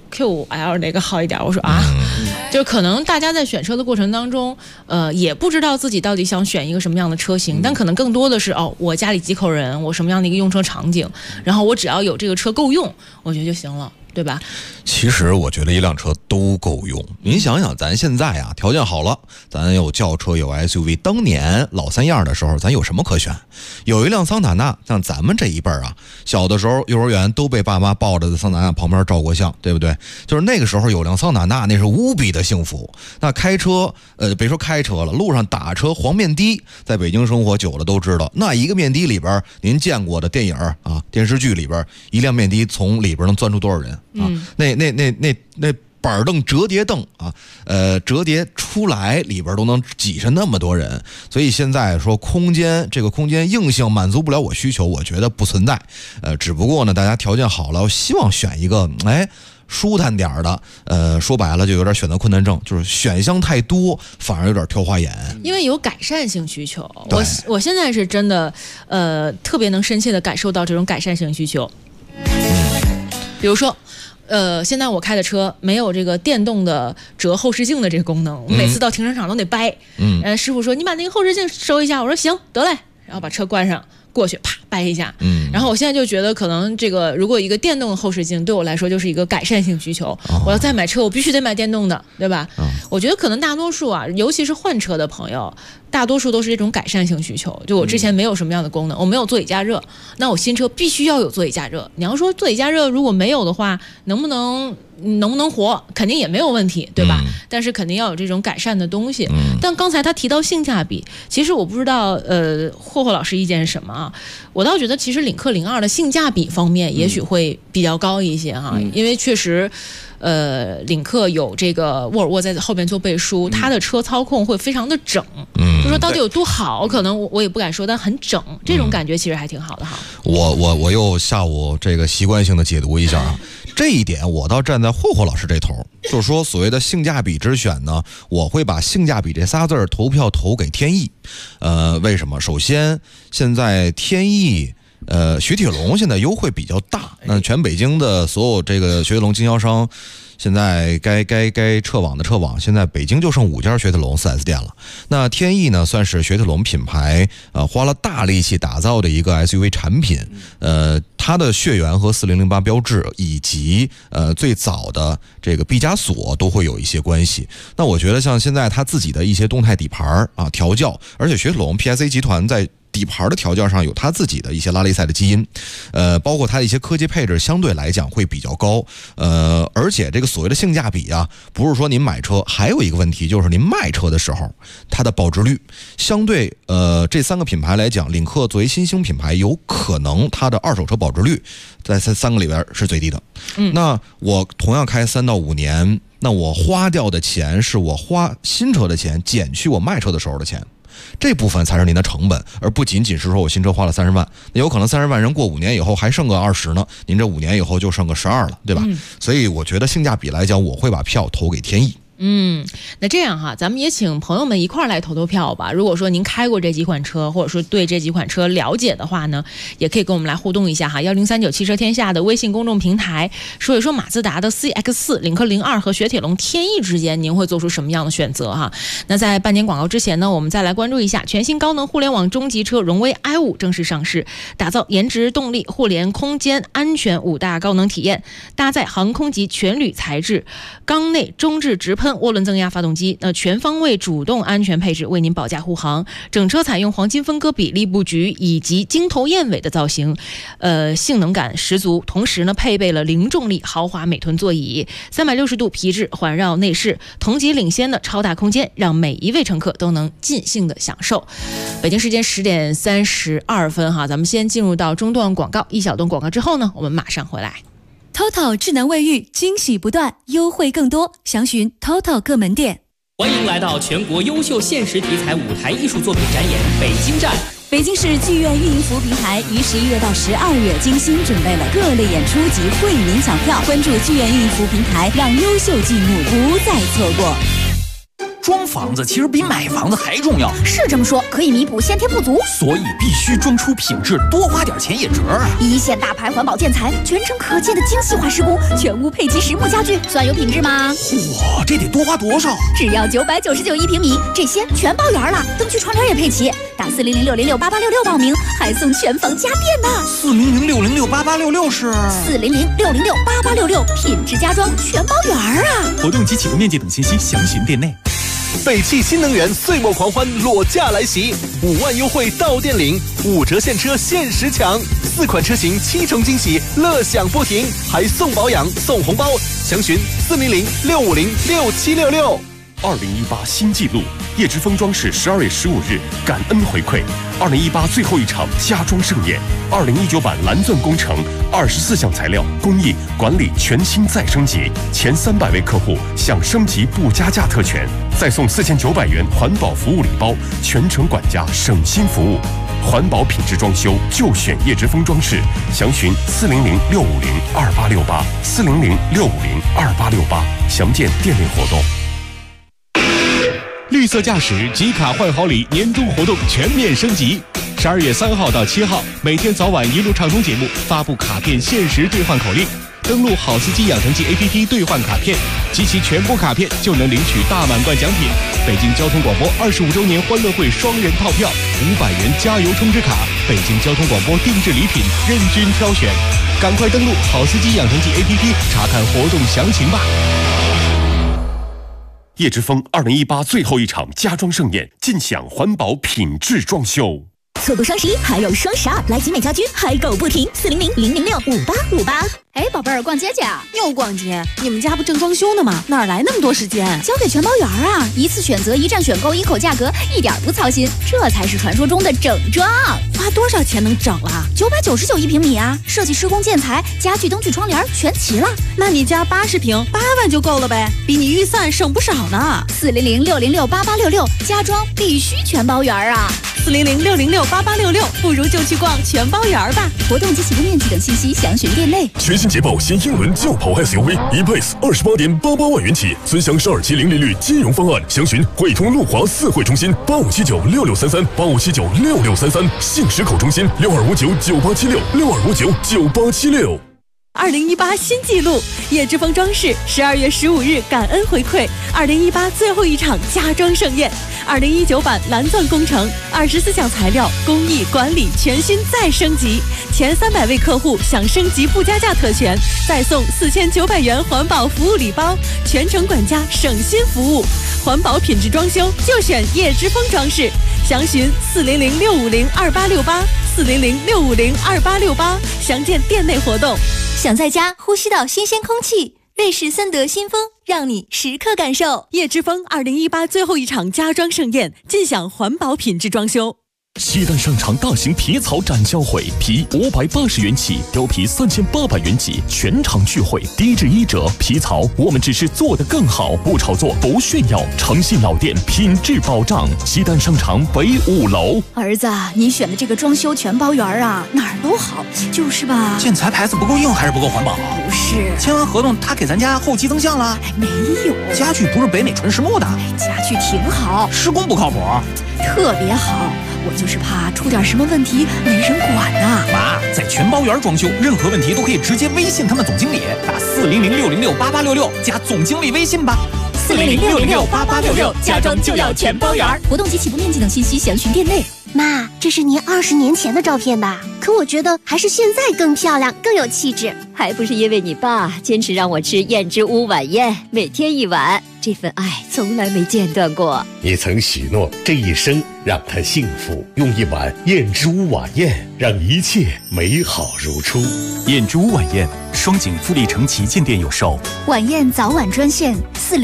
G: Q5L 哪个好一点？我说就可能大家在选车的过程当中也不知道自己到底想选一个什么样的车型，但可能更多的是我家里几口人，我什么样的一个用车场景，然后我只要有这个车够用，我觉得就行了，对吧？
P: 其实我觉得一辆车都够用。您想想，咱现在啊条件好了，咱有轿车有 SUV， 当年老3样的时候咱有什么可选？有一辆桑塔纳，像咱们这一辈啊，小的时候幼儿园都被爸妈抱着在桑塔纳旁边照过相，对不对？就是那个时候有辆桑塔纳，那是无比的幸福。那开车别说开车了，路上打车黄面的，在北京生活久了都知道，那一个面的里边您见过的电影啊电视剧里边，一辆面的从里边能钻出多少人啊？那板凳折叠凳啊，折叠出来里边都能挤上那么多人，所以现在说这个空间硬性满足不了我需求，我觉得不存在。只不过呢，大家条件好了，希望选一个舒坦点的，说白了就有点选择困难症，就是选项太多，反而有点挑花眼。
G: 因为有改善性需求，我现在是真的，特别能深切的感受到这种改善性需求。比如说。现在我开的车没有这个电动的折后视镜的这个功能，我每次到停车场都得掰。师傅说你把那个后视镜收一下，我说行得嘞，然后把车关上。过去啪掰一下，然后我现在就觉得可能这个如果一个电动的后视镜对我来说就是一个改善性需求，我要再买车我必须得买电动的，对吧？我觉得可能大多数啊，尤其是换车的朋友，大多数都是这种改善性需求。就我之前没有什么样的功能，我没有座椅加热，那我新车必须要有座椅加热。你要说座椅加热如果没有的话，能不能活，肯定也没有问题，对吧？但是肯定要有这种改善的东西。但刚才他提到性价比，其实我不知道霍霍老师意见是什么啊？我倒觉得其实领克02的性价比方面也许会比较高一些哈，因为确实领克有这个沃尔沃在后边做背书，它的车操控会非常的整，就说到底有多好，可能我也不敢说，但很整，这种感觉其实还挺好的哈。
P: 我又下午这个习惯性的解读一下啊，这一点我倒站在霍霍老师这头，就是说所谓的性价比之选呢，我会把性价比这仨字投票投给天翼。为什么？首先现在天翼雪铁龙现在优惠比较大，那全北京的所有这个雪铁龙经销商现在该撤网的撤网，现在北京就剩5家雪铁龙 4S 店了。那天翼呢，算是雪铁龙品牌花了大力气打造的一个 SUV 产品，它的血缘和4008标志以及最早的这个毕加索都会有一些关系。那我觉得像现在它自己的一些动态底盘啊调教，而且雪铁龙 PSA 集团在底盘的调教上有它自己的一些拉力赛的基因，包括它的一些科技配置相对来讲会比较高，而且这个所谓的性价比啊，不是说您买车，还有一个问题就是您卖车的时候，它的保值率相对这3个品牌来讲，领克作为新兴品牌，有可能它的二手车保值率在3个里边是最低的。那我同样开3到5年，那我花掉的钱是我花新车的钱减去我卖车的时候的钱。这部分才是您的成本，而不仅仅是说我新车花了30万，那有可能30万人过5年以后还剩个20呢，您这5年以后就剩个12了，对吧？所以我觉得性价比来讲，我会把票投给天翼。
G: 那这样哈，咱们也请朋友们一块儿来投票吧。如果说您开过这几款车，或者说对这几款车了解的话呢，也可以跟我们来互动一下哈。1039汽车天下的微信公众平台，说一说马自达的 CX-4、领克02和雪铁龙天翼之间，您会做出什么样的选择哈？那在半年广告之前呢，我们再来关注一下全新高能互联网中级车荣威 i5 正式上市，打造颜值、动力、互联、空间、安全5大高能体验，搭载航空级全铝材质、缸内中置直喷涡轮增压发动机，全方位主动安全配置为您保驾护航。整车采用黄金分割比例布局以及金头燕尾的造型，性能感十足。同时呢，配备了零重力豪华美臀座椅，360度皮质环绕内饰，同级领先的超大空间，让每一位乘客都能尽兴的享受。北京时间10点32分哈，咱们先进入到中段广告，一小段广告之后呢，我们马上回来。
R: TOTO 智能卫浴，惊喜不断，优惠更多，详询 TOTO 各门店。
S: 欢迎来到全国优秀现实题材舞台艺术作品展演北京站。
R: 北京市剧院运营服务平台于11月到12月精心准备了各类演出及惠民抢票，关注剧院运营服务平台，让优秀剧目不再错过。
T: 装房子其实比买房子还重要，
U: 是这么说，可以弥补先天不足，
T: 所以必须装出品质，多花点钱也值啊！
U: 一线大牌环保建材，全程可见的精细化施工，全屋配齐实木家具，算有品质吗？
T: 哇，这得多花多少？
U: 只要999一平米，这些全包圆了，灯具窗帘也配齐。打40060688866报名，还送全房家电呢。
T: 40060688866是
U: 40060688866，品质家装全包圆啊！
L: 活动及启动面积等信息详询店内。北汽新能源岁末狂欢裸驾来袭，5万优惠到店领，5折现车限时抢，4款车型7重惊喜，乐享不停，还送保养送红包，详询40065067666。
D: 2018新纪录，叶之峰装饰12月15日感恩回馈，2018最后一场家装盛宴，2019版蓝钻工程24项材料工艺管理全新再升级，前300位客户享升级不加价特权，再送4900元环保服务礼包，全程管家省心服务。 环保品质装修就选叶之峰装饰，详询400-650-2868，400-650-2868，详见店内活动。
C: 绿色驾驶集卡换好礼年终活动全面升级，12月3号到7号，每天早晚一路畅通节目发布卡片限时兑换口令，登录好司机养成记 APP 兑换卡片，集齐全部卡片就能领取大满贯奖品。北京交通广播25周年欢乐会双人套票，500元加油充值卡，北京交通广播定制礼品任君挑选，赶快登录好司机养成记 APP 查看活动详情吧。
D: 叶之峰2018最后一场家装盛宴，尽享环保品质装修。
U: 错过双11还有双12，来集美家居嗨购不停，400-006-5858。
V: 哎，宝贝儿，逛街去啊？
N: 又逛街？你们家不正装修呢吗？哪来那么多时间？
U: 交给全包园啊！一次选择，一站选购，一口价格，一点不操心，这才是传说中的整装。
N: 花多少钱能整了
U: ？999一平米啊！设计、施工、建材、家具、灯具、窗帘全齐了。
N: 那你家80平，8万就够了呗，比你预算省不少呢。
U: 400-606-8866，家装必须全包园啊
N: ！400-606-8866，不如就去逛全包园吧。
U: 活动及起步面积等信息详询店内。
I: 全新捷豹新英伦轿跑 SUV E-Pace 28.88万元起，尊享12期零利率金融方案，详询汇通路华4汇中心85796633，85796633，信实口中心62599876，62599876。
N: 2018新纪录，叶之峰装饰12月15日感恩回馈2018最后一场家装盛宴，2019版蓝钻工程24项材料工艺管理全新再升级，前300位客户享升级不加价特权，再送4900元环保服务礼包，全程管家省心服务，环保品质装修就选叶之峰装饰，详询400-650-2868，400-650-2868，详见店内活动。
U: 想在家呼吸到新鲜空气，瑞士森德新风让你时刻感受。
N: 叶之峰2018最后一场家装盛宴，尽享环保品质装修。
M: 西单商场大型皮草展销会，皮580元起，貂皮3800元起，全场聚会，低至1折。皮草我们只是做得更好，不炒作，不炫耀，诚信老店，品质保障。西单商场北5楼。
U: 儿子，你选的这个装修全包园啊，哪儿都好，就是吧？
T: 建材牌子不够硬还是不够环保？
U: 不是，
T: 签完合同他给咱家后期增项了？
U: 没有，
T: 家具不是北美纯实木的。
U: 家具挺好，
T: 施工不靠谱，
U: 特别好。我就是怕出点什么问题没人管呐。
T: 妈，在全包园装修，任何问题都可以直接微信他们总经理，打400-606-8866加总经理微信吧。
U: 400-606-8866，家装就要全包园。活动及起步面积等信息详询店内。
J: 妈，这是您20年前的照片吧？可我觉得还是现在更漂亮，更有气质。
W: 还不是因为你爸坚持让我吃燕之屋晚宴，每天1碗，这份爱从来没间断过。
X: 你曾许诺这一生让他幸福，用1碗燕之屋晚宴让一切美好如初。
T: 燕之屋晚宴，双井富力城旗舰店有售。
U: 晚宴早晚专线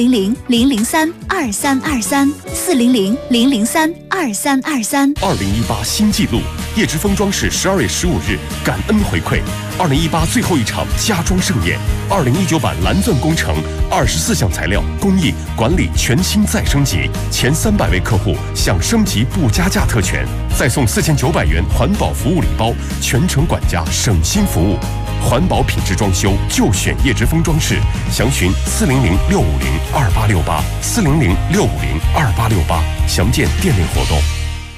U: 400-003-2323，400-003-2323。
D: 2018新纪录，叶之峰装饰12月15日感恩回馈2018最后一场家装盛宴，2019版蓝钻工程24项材料工艺管理全新再升级，前300位客户享升级不加价特权，再送4900元环保服务礼包，全程管家省心服务。环保品质装修就选叶之峰装饰，详询400-650-2868，400-650-2868，详见店内活动。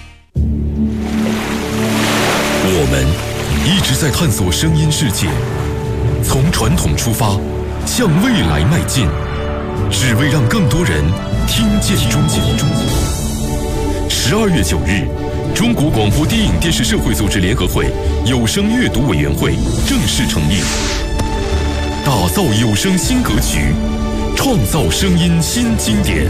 I: 我们一直在探索声音世界，从传统出发，向未来迈进，只为让更多人听见中国。12月9日，中国广播电影电视社会组织联合会有声阅读委员会正式成立，打造有声新格局，创造声音新经典。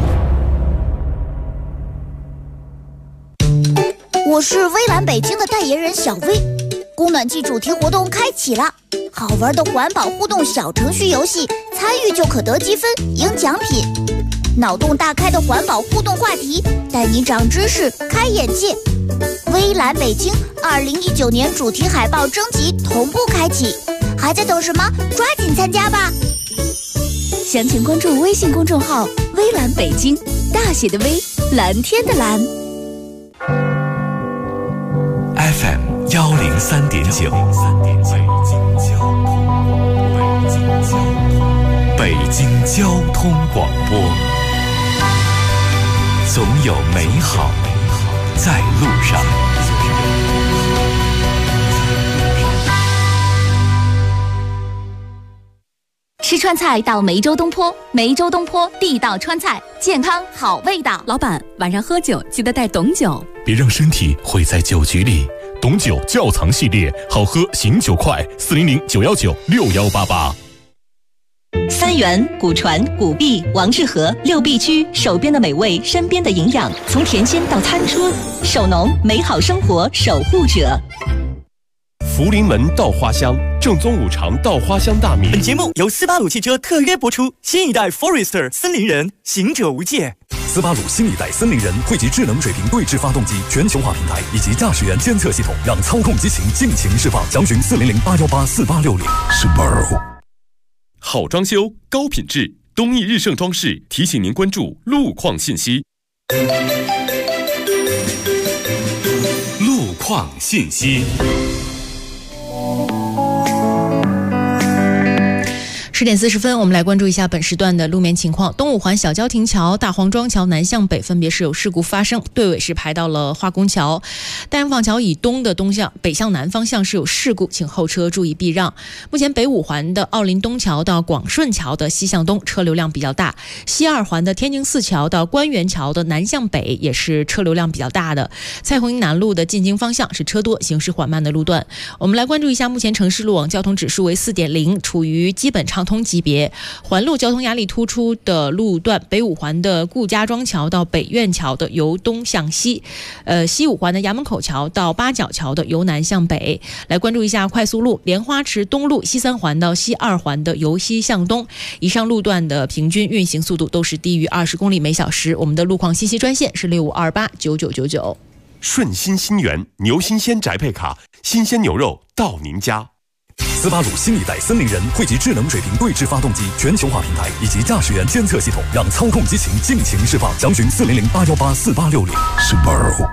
U: 我是微蓝北京的代言人小薇，供暖季主题活动开启了，好玩的环保互动小程序游戏，参与就可得积分赢奖品。脑洞大开的环保互动话题，带你长知识开眼界。微蓝北京2019年主题海报征集同步开启，还在等什么？抓紧参加吧！详情关注微信公众号微蓝北京，大写的微，蓝天的蓝。
E: 103.9，北京交通广播，总有美好在路上。
R: 吃川菜到梅州东坡，梅州东坡地道川菜，健康好味道。
N: 老板，晚上喝酒记得带董酒，
M: 别让身体毁在酒局里。董酒窖藏系列，好喝醒酒快，400-919-6188。
A: 三元、古传、古碧、王致和6必居，手边的美味，身边的营养，从田间到餐桌，守农美好生活守护者。
D: 福临门稻花香，正宗五常稻花香大米。
B: 本节目由斯巴鲁汽车特约播出，新一代 Forester 森林人，行者无界。
F: 斯巴鲁新一代森林人汇集智能水平对置发动机全球化平台以及驾驶员监测系统，让操控激情尽情释放。详询400-818-4860。Subaru。
D: 好装修，高品质，东义日盛装饰提醒您关注路况信息。
E: 路况信息。
G: 10点40分，我们来关注一下本时段的路面情况。东五环小交亭桥、大黄庄桥南向北分别是有事故发生，队尾是排到了化工桥。大洋坊桥以东的北向南方向是有事故，请后车注意避让。目前北五环的奥林东桥到广顺桥的西向东车流量比较大，西二环的天津四桥到官园桥的南向北也是车流量比较大的。蔡闳南路的进京方向是车多、行驶缓慢的路段。我们来关注一下目前城市路网交通指数为4.0，处于基本畅通级别。环路交通压力突出的路段，北五环的顾家庄桥到北苑桥的由东向西，西五环的衙门口桥到八角桥的由南向北。来关注一下快速路，莲花池东路西三环到西二环的由西向东，以上路段的平均运行速度都是低于20公里每小时。我们的路况信息专线是65289999。
D: 顺心新源牛新鲜宅配卡，新鲜牛肉到您家。
F: 斯巴鲁新一代森林人汇集智能水平对置发动机全球化平台以及驾驶员监测系统，让操控激情尽情释放。详询400-818-4860。Subaru。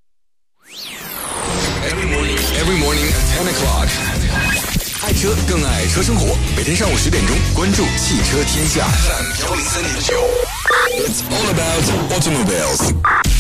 O: Every morning at 10 o'clock。 爱车更爱车生活，每天上午10点钟，关注汽车天下 FM103.9。 It's all about automobiles。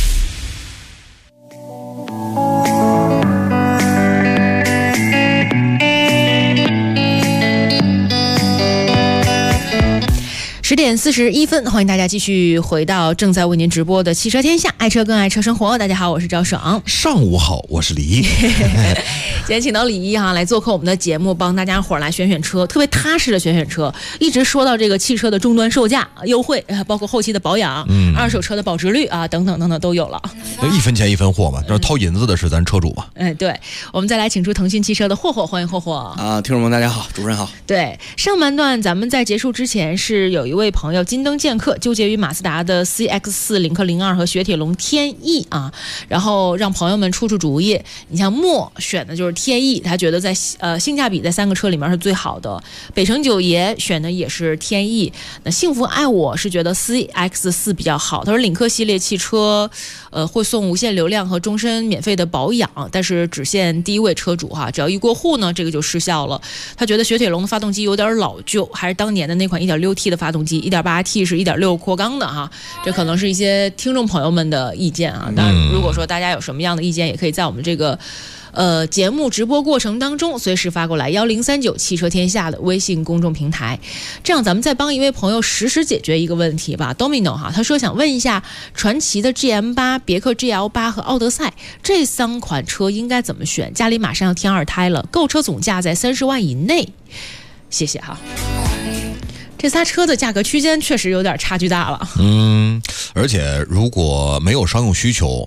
G: 10点41分，欢迎大家继续回到正在为您直播的汽车天下，爱车更爱车生活。大家好，我是赵爽。
P: 上午好，我是李一。
G: 今天请到李一来做客我们的节目，帮大家伙来选车，特别踏实的选车。一直说到这个汽车的终端售价优惠，包括后期的保养、二手车的保值率啊，等等等等都有了。
P: 1分钱1分货嘛，这掏银子的是咱车主嘛。
G: 对，我们再来请出腾讯汽车的霍霍，欢迎霍霍。
Q: 听众们大家好，主持人好。
G: 对，上半段咱们在结束之前是有一位朋友金灯剑客纠结于马自达的 CX-4、领克02和雪铁龙天翼啊，然后让朋友们出主意。你像莫选的就是天翼，他觉得在性价比在3个车里面是最好的。北城九爷选的也是天翼。那幸福爱我是觉得 CX-4 比较好，他说领克系列汽车会送无限流量和终身免费的保养，但是只限第一位车主哈，只要一过户呢，这个就失效了。他觉得雪铁龙的发动机有点老旧，还是当年的那款 1.6T 的发动机，1.8T 是1.6扩缸的哈，这可能是一些听众朋友们的意见啊。但如果说大家有什么样的意见，也可以在我们这个节目直播过程当中随时发过来1039汽车天下的微信公众平台。这样咱们再帮一位朋友实时解决一个问题吧。 Domino 哈，他说想问一下传祺的 GM8、别克 GL8 和奥德赛这3款车应该怎么选，家里马上要添2胎了，购车总价在30万以内，谢谢哈。这仨车的价格区间确实有点差距大了。
P: 而且如果没有商用需求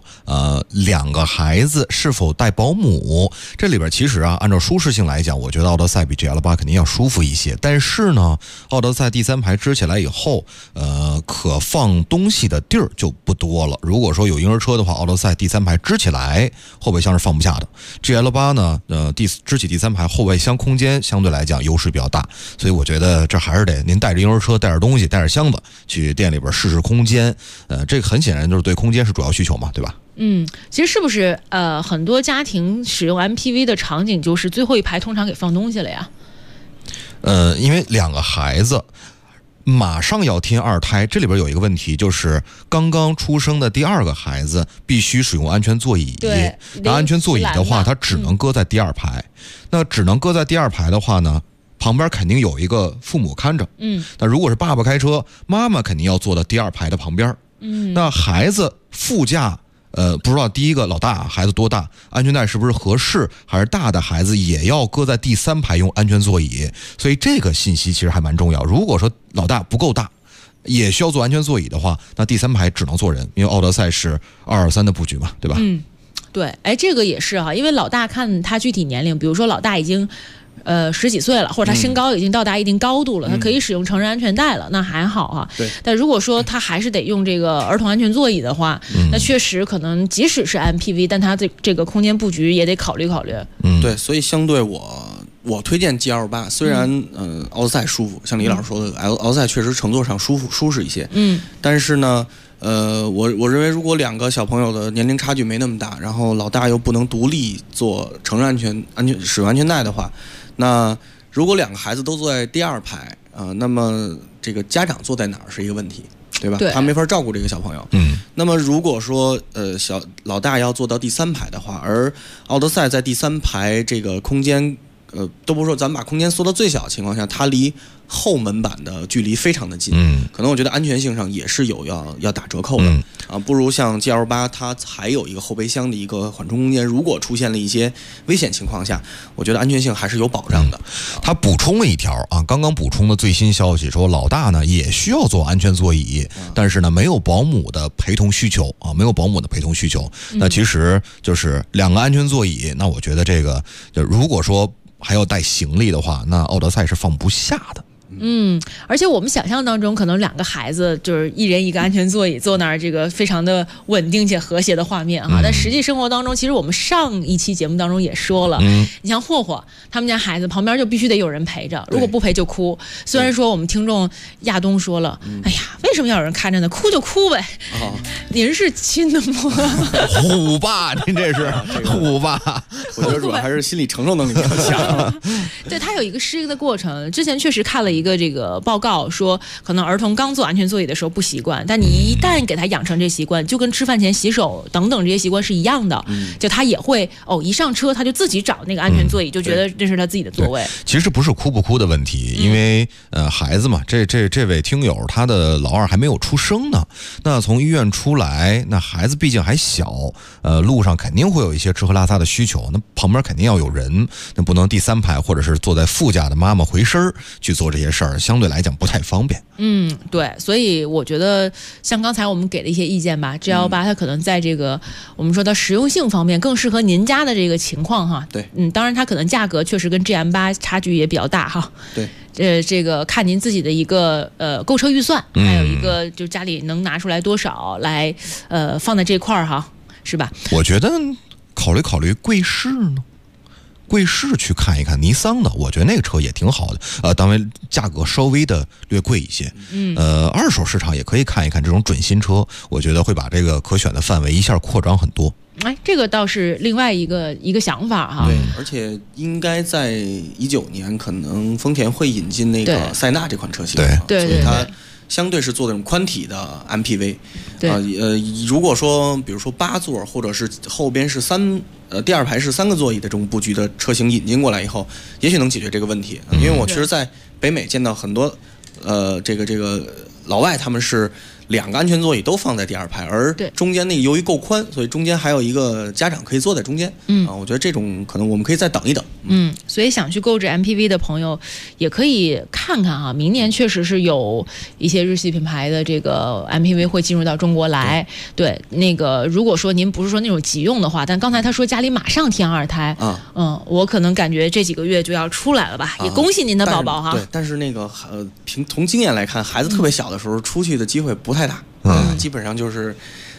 P: ，2个孩子是否带保姆，这里边其实按照舒适性来讲，我觉得奥德赛比 GL8 肯定要舒服一些。但是呢，奥德赛第3排支起来以后，可放东西的地儿就不多了。如果说有婴儿车的话，奥德赛第3排支起来后备箱是放不下的。GL8 呢，支起第3排后备箱空间相对来讲优势比较大，所以我觉得这还是得您带着婴儿车，带着东西，带着箱子去店里边试试空间。这个很显然就是对空间是主要需求嘛，对吧？
G: 其实是不是很多家庭使用 MPV 的场景就是最后一排通常给放东西了呀？
P: 因为2个孩子马上要添2胎，这里边有一个问题，就是刚刚出生的第2个孩子必须使用安全座椅。
G: 对，
P: 那安全座椅的话，它只能搁在第2排。那只能搁在第2排的话呢，旁边肯定有一个父母看着。那如果是爸爸开车，妈妈肯定要坐到第2排的旁边。那孩子副驾。不知道第一个老大孩子多大，安全带是不是合适，还是大的孩子也要搁在第3排用安全座椅？所以这个信息其实还蛮重要。如果说老大不够大，也需要坐安全座椅的话，那第3排只能坐人，因为奥德赛是223的布局嘛，对吧？
G: 对，这个也是哈，因为老大看他具体年龄，比如说老大已经10几岁了，或者他身高已经到达一定高度了，他可以使用成人安全带了，那还好啊。
Q: 对。
G: 但如果说他还是得用这个儿童安全座椅的话，那确实可能即使是 MPV， 但他这个空间布局也得考虑考虑。
Q: 对，所以相对我推荐 G28，虽然奥德赛舒服，像李老师说的，奥德赛确实乘坐上舒适一些。但是呢。我认为如果2个小朋友的年龄差距没那么大，然后老大又不能独立做成人安全使用安全带的话，那如果2个孩子都坐在第2排那么这个家长坐在哪儿是一个问题，对吧？他没法照顾这个小朋友。那么如果说老大要坐到第3排的话，而奥德赛在第3排这个空间都不是说咱们把空间缩到最小的情况下，它离后门板的距离非常的近，可能我觉得安全性上也是有要打折扣的不如像 G28 它还有一个后备箱的一个缓冲空间，如果出现了一些危险情况下，我觉得安全性还是有保障的。
P: 他补充了一条刚刚补充的最新消息说，老大呢也需要坐安全座椅，但是呢没有保姆的陪同需求没有保姆的陪同需求。那其实就是2个安全座椅，那我觉得这个就如果说还要带行李的话，那奥德赛是放不下的。
G: 而且我们想象当中，可能2个孩子就是一人一个安全座椅坐那儿，这个非常的稳定且和谐的画面但实际生活当中，其实我们上一期节目当中也说了，你像霍霍他们家孩子旁边就必须得有人陪着，如果不陪就哭。虽然说我们听众亚东说了，哎呀，为什么要有人看着呢？哭就哭呗。您是亲的吗？
P: 虎爸，您这是虎爸。
Q: 我觉得主要还是心理承受能力比较强。
G: 对，他有一个适应的过程。之前确实看了一个这个报告，说可能儿童刚坐安全座椅的时候不习惯，但你一旦给他养成这习惯，就跟吃饭前洗手等等这些习惯是一样的，就他也会一上车他就自己找那个安全座椅，就觉得这是他自己的座位。
P: 其实不是哭不哭的问题，因为孩子嘛，这位听友他的老2还没有出生呢，那从医院出来，那孩子毕竟还小，路上肯定会有一些吃喝拉撒的需求，那旁边肯定要有人，那不能第3排或者是坐在副驾的妈妈回身去做这些事儿，相对来讲不太方便。
G: 对，所以我觉得像刚才我们给的一些意见吧，G18它可能在这个我们说的实用性方面更适合您家的这个情况哈。
Q: 对，
G: 当然它可能价格确实跟 GM8 差距也比较大哈。
Q: 对，
G: 这个看您自己的一个购车预算，还有一个就家里能拿出来多少来放在这块儿哈，是吧？
P: 我觉得考虑贵士呢。贵士去看一看尼桑的，我觉得那个车也挺好的，当然价格稍微的略贵一些。二手市场也可以看一看这种准新车，我觉得会把这个可选的范围一下扩张很多。
G: 这个倒是另外一个想法哈。
Q: 对，而且应该在19年，可能丰田会引进那个塞纳这款车型。
G: 对，
Q: 所以它相对是做那种宽体的 MPV。如果说比如说8座，或者是后边是第2排是3个座椅的这种布局的车型引进过来以后，也许能解决这个问题。因为我确实在北美见到很多这个老外，他们是2个安全座椅都放在第2排，而中间那个由于够宽，所以中间还有一个家长可以坐在中间。我觉得这种可能我们可以再等一等。
G: 所以想去购置 MPV 的朋友也可以看看哈，明年确实是有一些日系品牌的这个 MPV 会进入到中国来。对，那个如果说您不是说那种急用的话，但刚才他说家里马上添2胎，我可能感觉这几个月就要出来了吧，也恭喜您的宝宝哈。
Q: 对，但是那个从经验来看，孩子特别小的时候出去的机会不太大，基本上就是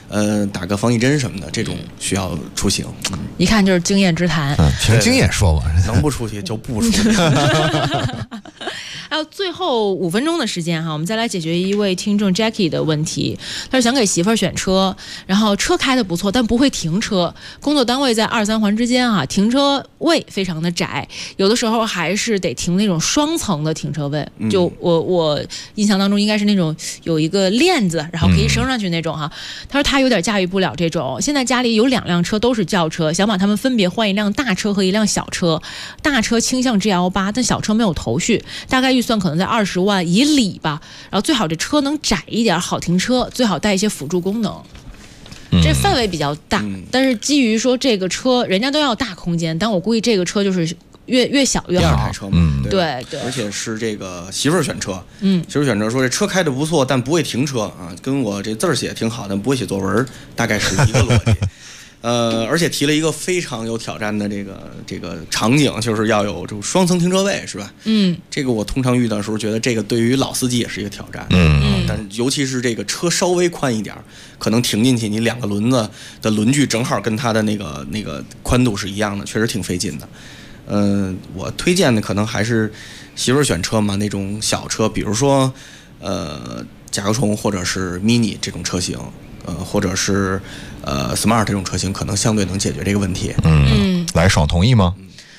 Q: 打个防疫针什么的，这种需要出行。
G: 一看就是经验之谈。
P: 凭经验说嘛，
Q: 能不出去就不出去。
G: 还有最后5分钟的时间哈，我们再来解决一位听众 Jackie 的问题。他是想给媳妇儿选车，然后车开的不错，但不会停车。工作单位在2、3环之间啊，停车位非常的窄，有的时候还是得停那种双层的停车位。就我印象当中应该是那种有一个链子，然后可以升上去那种哈。他说他有点驾驭不了这种。现在家里有2辆车都是轿车，想把他们分别换一辆大车和一辆小车。大车倾向 GL8，但小车没有头绪，大概预算可能在20万以里吧。然后最好这车能窄一点，好停车，最好带一些辅助功能。这范围比较大，但是基于说这个车人家都要大空间，但我估计这个车就是越小越好。
Q: 第二台车嘛，
G: 对，
Q: 而且是这个媳妇儿选车，媳妇儿选车说这车开的不错，但不会停车啊，跟我这字儿写挺好，但不会写作文，大概是一个逻辑。而且提了一个非常有挑战的这个场景，就是要有这种双层停车位，是吧？这个我通常遇到的时候，觉得这个对于老司机也是一个挑战。但是尤其是这个车稍微宽一点，可能停进去，你2个轮子的轮距正好跟它的那个宽度是一样的，确实挺费劲的。我推荐的可能还是媳妇儿选车嘛，那种小车，比如说甲壳虫或者是 mini 这种车型。或者是smart 这种车型，可能相对能解决这个问题。
P: 来爽同意吗？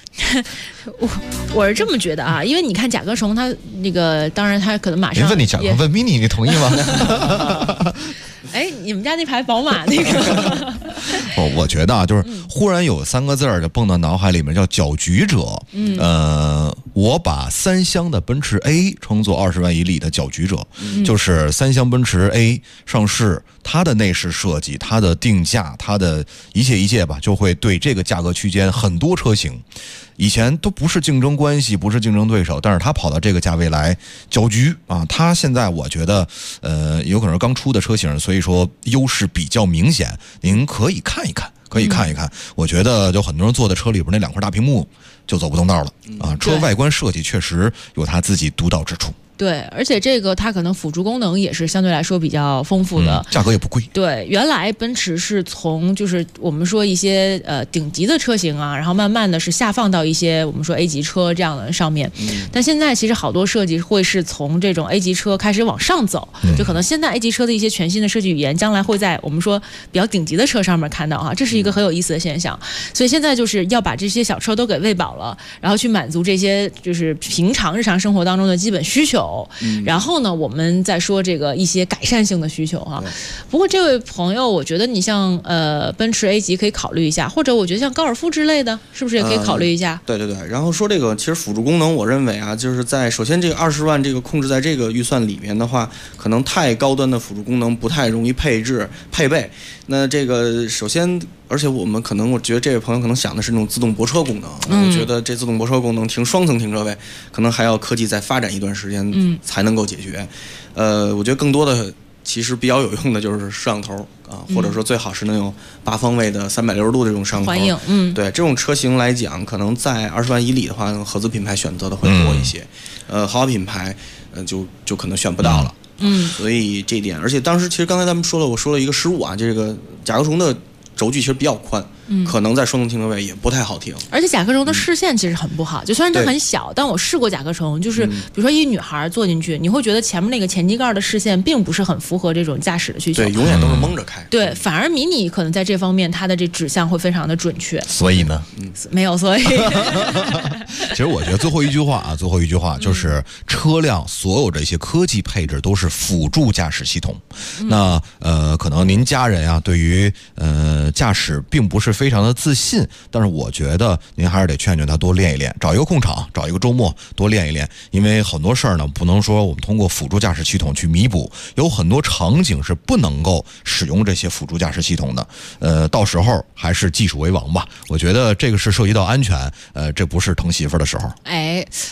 G: 我是这么觉得啊，因为你看甲壳虫它那个，当然它可能马上
P: 问你甲壳问 mini， 你同意吗？
G: 哎，你们家那排宝马那个
P: 我觉得啊，就是忽然有3个字儿就蹦到脑海里面，叫搅局者。我把3厢的奔驰 A 称作20万以里的搅局者，就是3厢奔驰 A 上市，它的内饰设计、它的定价、它的一切吧，就会对这个价格区间很多车型以前都不是竞争关系，不是竞争对手，但是他跑到这个价位来搅局啊！他现在我觉得，有可能是刚出的车型，所以说优势比较明显。您可以看一看，我觉得就很多人坐在车里边那2块大屏幕就走不动道了啊！车外观设计确实有它自己独到之处。
G: 对，而且这个它可能辅助功能也是相对来说比较丰富的，
P: 价格也不贵。
G: 对，原来奔驰是从就是我们说一些顶级的车型啊，然后慢慢的是下放到一些我们说 A 级车这样的上面，但现在其实好多设计会是从这种 A 级车开始往上走，就可能现在 A 级车的一些全新的设计语言，将来会在我们说比较顶级的车上面看到哈，这是一个很有意思的现象。所以现在就是要把这些小车都给喂饱了，然后去满足这些就是平常日常生活当中的基本需求。然后呢，我们再说这个一些改善性的需求哈。不过这位朋友，我觉得你像奔驰 A 级可以考虑一下，或者我觉得像高尔夫之类的，是不是也可以考虑一下？
Q: 对。然后说这个，其实辅助功能，我认为啊，就是在首先这个20万这个控制在这个预算里面的话，可能太高端的辅助功能不太容易配备。那这个首先，而且我觉得这位朋友可能想的是那种自动泊车功能。我觉得这自动泊车功能停双层停车位，可能还要科技再发展一段时间才能够解决。我觉得更多的其实比较有用的就是摄像头啊，或者说最好是能有8方位的360度这种摄像头。
G: 环影，
Q: 对这种车型来讲，可能在20万以里的话，合资品牌选择的会多一些。豪华品牌就可能选不到了。所以这一点，而且当时其实刚才我说了一个失误啊，这个甲壳虫的轴距其实比较宽，可能在双层停车位也不太好停。
G: 而且甲壳虫的视线其实很不好，就虽然它很小，但我试过甲壳虫，就是比如说一女孩坐进去，你会觉得前面那个前机盖的视线并不是很符合这种驾驶的需求，
Q: 对，永远都是蒙着开。
G: 对，反而迷你可能在这方面它的这指向会非常的准确。
P: 所以呢，
G: 没有所以。
P: 其实我觉得最后一句话就是车辆所有这些科技配置都是辅助驾驶系统。那可能您家人啊对于驾驶并不是非常的自信，但是我觉得您还是得劝他多练一练，找一个空场，找一个周末多练一练，因为很多事儿呢不能说我们通过辅助驾驶系统去弥补，有很多场景是不能够使用这些辅助驾驶系统的。到时候还是技术为王吧。我觉得这个是涉及到安全，这不是疼媳妇儿的时候。
G: 哎，对，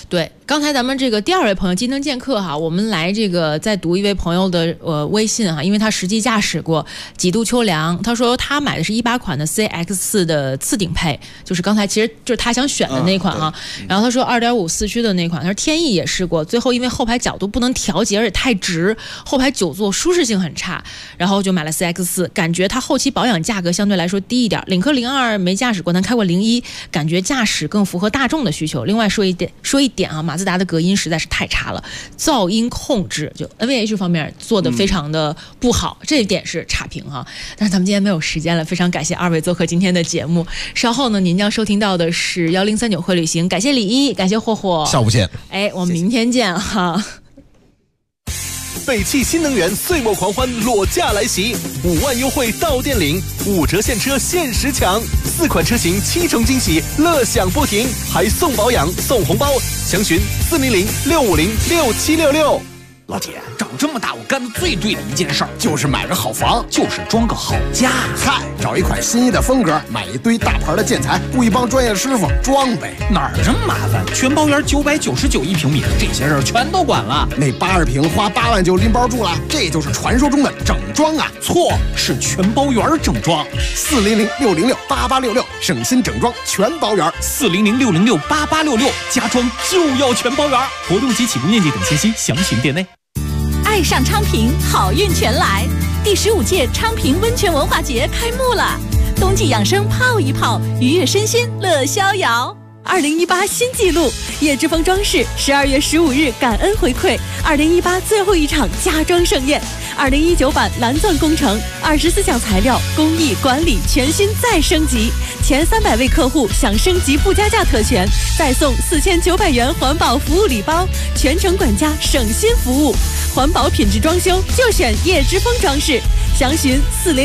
G: 刚才咱们这个第二位朋友金灯剑客哈，我们来这个再读一位朋友的微信哈，因为他实际驾驶过几度秋凉，他说他买的是18款的 CX 的次顶配，就是刚才其实就是他想选的那款哈。然后他说2.5四驱的那款，他说天翼也试过，最后因为后排角度不能调节，而且太直，后排久坐舒适性很差，然后就买了 CX4，感觉它后期保养价格相对来说低一点。领克02没驾驶过，但开过01，感觉驾驶更符合大众的需求。另外说一点啊，马自达的隔音实在是太差了，噪音控制就 NVH 方面做得非常的不好，这一点是差评哈。但是咱们今天没有时间了，非常感谢二位做客今天的节目。稍后呢，您将收听到的是1039会旅行，感谢李一，感谢霍霍，
P: 下午见。
G: 哎，我们明天见哈。
L: 北汽新能源岁末狂欢裸驾来袭，5万优惠到店领，5折现车限时抢，4款车型7重惊喜，乐享不停，还送保养送红包，详询400-650-6766。
T: 老铁，长这么大我干的最对的一件事儿就是买个好房，就是装个好家。
H: 嗨，找一款心仪的风格，买一堆大牌的建材，雇一帮专业师傅装呗。
T: 哪儿这么麻烦？全包圆999一平米，这些事儿全都管了。
H: 那80平花8万就拎包住了，这就是传说中的整装啊！
T: 错，是全包圆整装。
H: 400-606-8866，省心整装全包圆。
T: 400-606-8866，家装就要全包圆。活动及起步面积等信息详询店内。
R: 爱上昌平，好运全来！第15届昌平温泉文化节开幕了，冬季养生泡一泡，愉悦身心乐逍遥。
N: 2018新纪录，叶之峰装饰12月15日感恩回馈2018最后一场家装盛宴，2019版蓝钻工程24项材料工艺管理全新再升级，前300位客户享升级不加价特权，再送4900元环保服务礼包，全程管家省心服务，环保品质装修就选叶之峰装饰，详询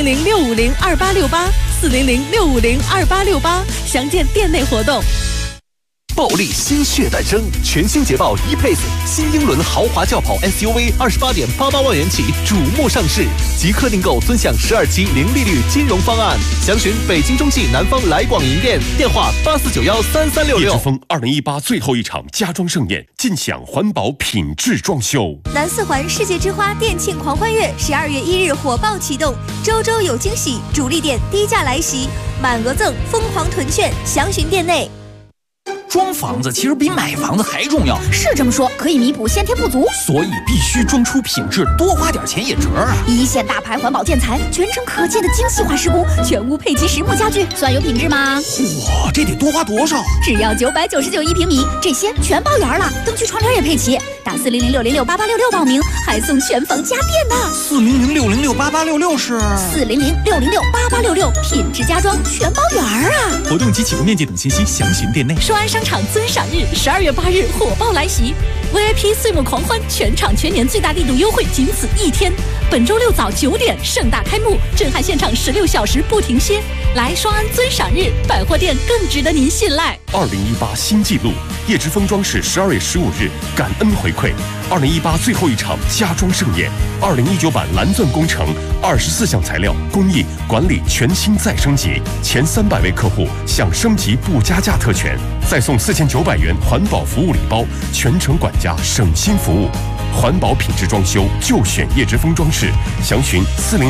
N: 400-650-2868，400-650-2868，详见店内活动。
L: 暴力新血诞生，全新捷豹 E-Pace 新英伦豪华轿跑 SUV28.88万元起瞩目上市，即刻订购尊享12期零利率金融方案，详询北京中汽南方来广营店，电话84913366。
D: 叶之峰2018最后一场家装盛宴，尽享环保品质装修。
J: 南四环世界之花店庆狂欢月12月1日火爆启动，周周有惊喜，主力店低价来袭，满额赠，疯狂囤券，详询店内。
T: 装房子其实比买房子还重要，
U: 是这么说，可以弥补先天不足，
T: 所以必须装出品质，多花点钱也值啊！
U: 一线大牌环保建材，全程可见的精细化施工，全屋配齐实木家具，算有品质吗？
T: 哇，这得多花多少？
U: 只要999一平米，这些全包圆了，灯具窗帘也配齐。打400-606-8866报名，还送全房家电呢。
T: 400-606-8866是
U: 400-606-8866，品质家装全包圆啊！
T: 活动及起步面积等信息详询店内。
R: 双安商场尊赏日12月8日火爆来袭 ，VIP 岁末狂欢，全场全年最大力度优惠仅此1天。本周6早9点盛大开幕，震撼现场16小时不停歇。来双安尊赏日，百货店更值得您信赖。
D: 2018新纪录，叶之峰装饰12月15日感恩回馈，2018最后一场家装盛宴，2019版蓝钻工程24项材料工艺管理全新再升级，前300位客户享升级不加价特权，再送4900元环保服务礼包，全程管家省心服务。环保品质装修就选叶之峰装饰，详询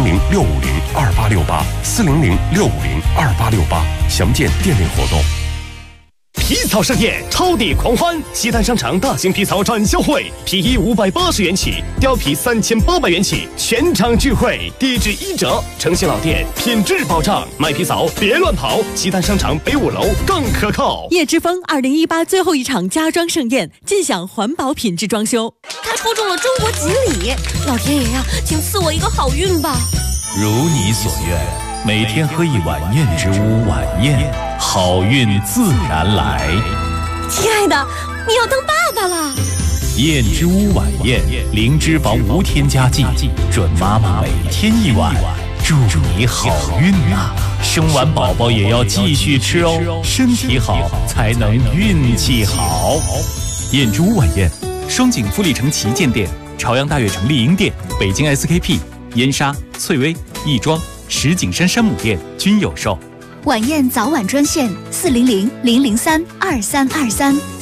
D: 400-650-2868，400-650-2868，详见店内活动。
B: 皮草盛宴，超抵狂欢！西单商场大型皮草展销会，皮衣580元起，貂皮3800元起，全场聚会，低至1折。诚信老店，品质保障，买皮草别乱跑。西单商场北5楼更可靠。
N: 叶之峰2018最后一场家装盛宴，尽享环保品质装修。
U: 他抽中了中国锦鲤，老天爷呀，请赐我一个好运吧！
M: 如你所愿，每天喝一碗燕之屋晚宴，好运自然来。
U: 亲爱的，你要当爸爸了。
M: 燕之屋晚宴，零脂肪无添加剂，准妈妈每天一碗，祝你好运啊！生完宝宝也要继续吃哦，身体好才能运气好。
T: 燕之屋晚宴，双井富力城旗舰店、朝阳大悦城丽婴店、北京 SKP、燕莎、翠微、亦庄、石景山山姆店均有售。
J: 晚宴早晚专线400-003-2323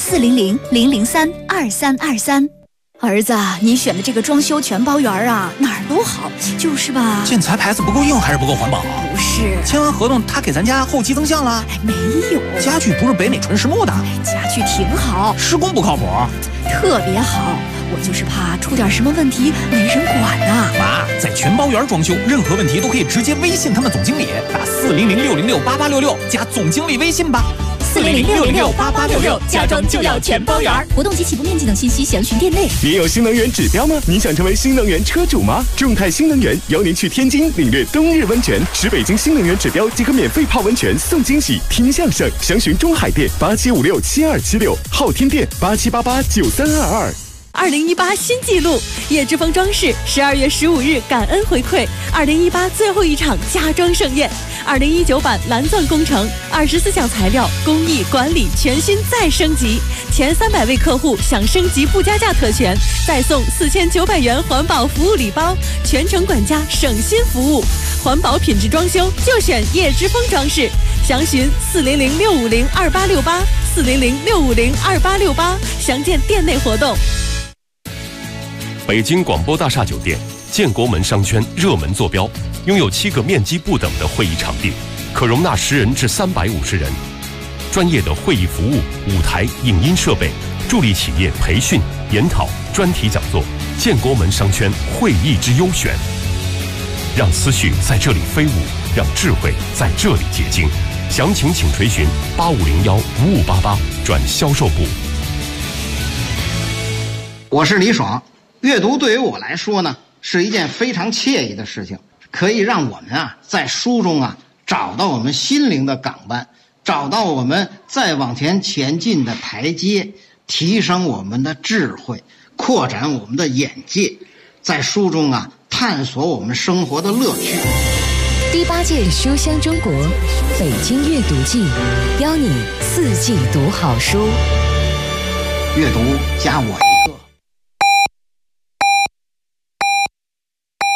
U: 400-003-2323。儿子，你选的这个装修全包园啊，哪儿都好，就是吧？
C: 建材牌子不够硬还是不够环保？
U: 不是，
C: 签完合同他给咱家后期增项了？
U: 没有，
C: 家具不是北美纯实木的？
U: 家具挺好，
C: 施工不靠谱，
U: 特别好。我就是怕出点什么问题没人管呐。
C: 妈，在全包园装修，任何问题都可以直接微信他们总经理，打400-606-8866加总经理微信吧。
R: 400-606-8866，家装就要全包圆。活动及起步面积等信息详询店内。
B: 您有新能源指标吗？你想成为新能源车主吗？众泰新能源邀您去天津领略冬日温泉，持北京新能源指标即可免费泡温泉送惊喜，听相声。详询中海店87567276，昊天店87889322。
N: 2018新纪录，叶之峰装饰12月15日感恩回馈2018最后一场家装盛宴，2019版蓝钻工程24项材料工艺管理全新再升级，前300位客户享升级不加价特权，再送4900元环保服务礼包，全程管家省心服务，环保品质装修就选叶之峰装饰，详询400-650-2868 400-650-2868，详见店内活动。
D: 北京广播大厦酒店建国门商圈热门坐标，拥有7个面积不等的会议场地，可容纳10人至350人。专业的会议服务、舞台、影音设备，助力企业培训、研讨、专题讲座。建国门商圈会议之优选，让思绪在这里飞舞，让智慧在这里结晶。详情请垂询8501-5588转销售部。
K: 我是李爽。阅读对于我来说呢，是一件非常惬意的事情，可以让我们在书中找到我们心灵的港湾，找到我们再往前前进的台阶，提升我们的智慧，扩展我们的眼界，在书中探索我们生活的乐趣。
S: 第8届书香中国北京阅读季，邀你4季读好书。
K: 阅读加我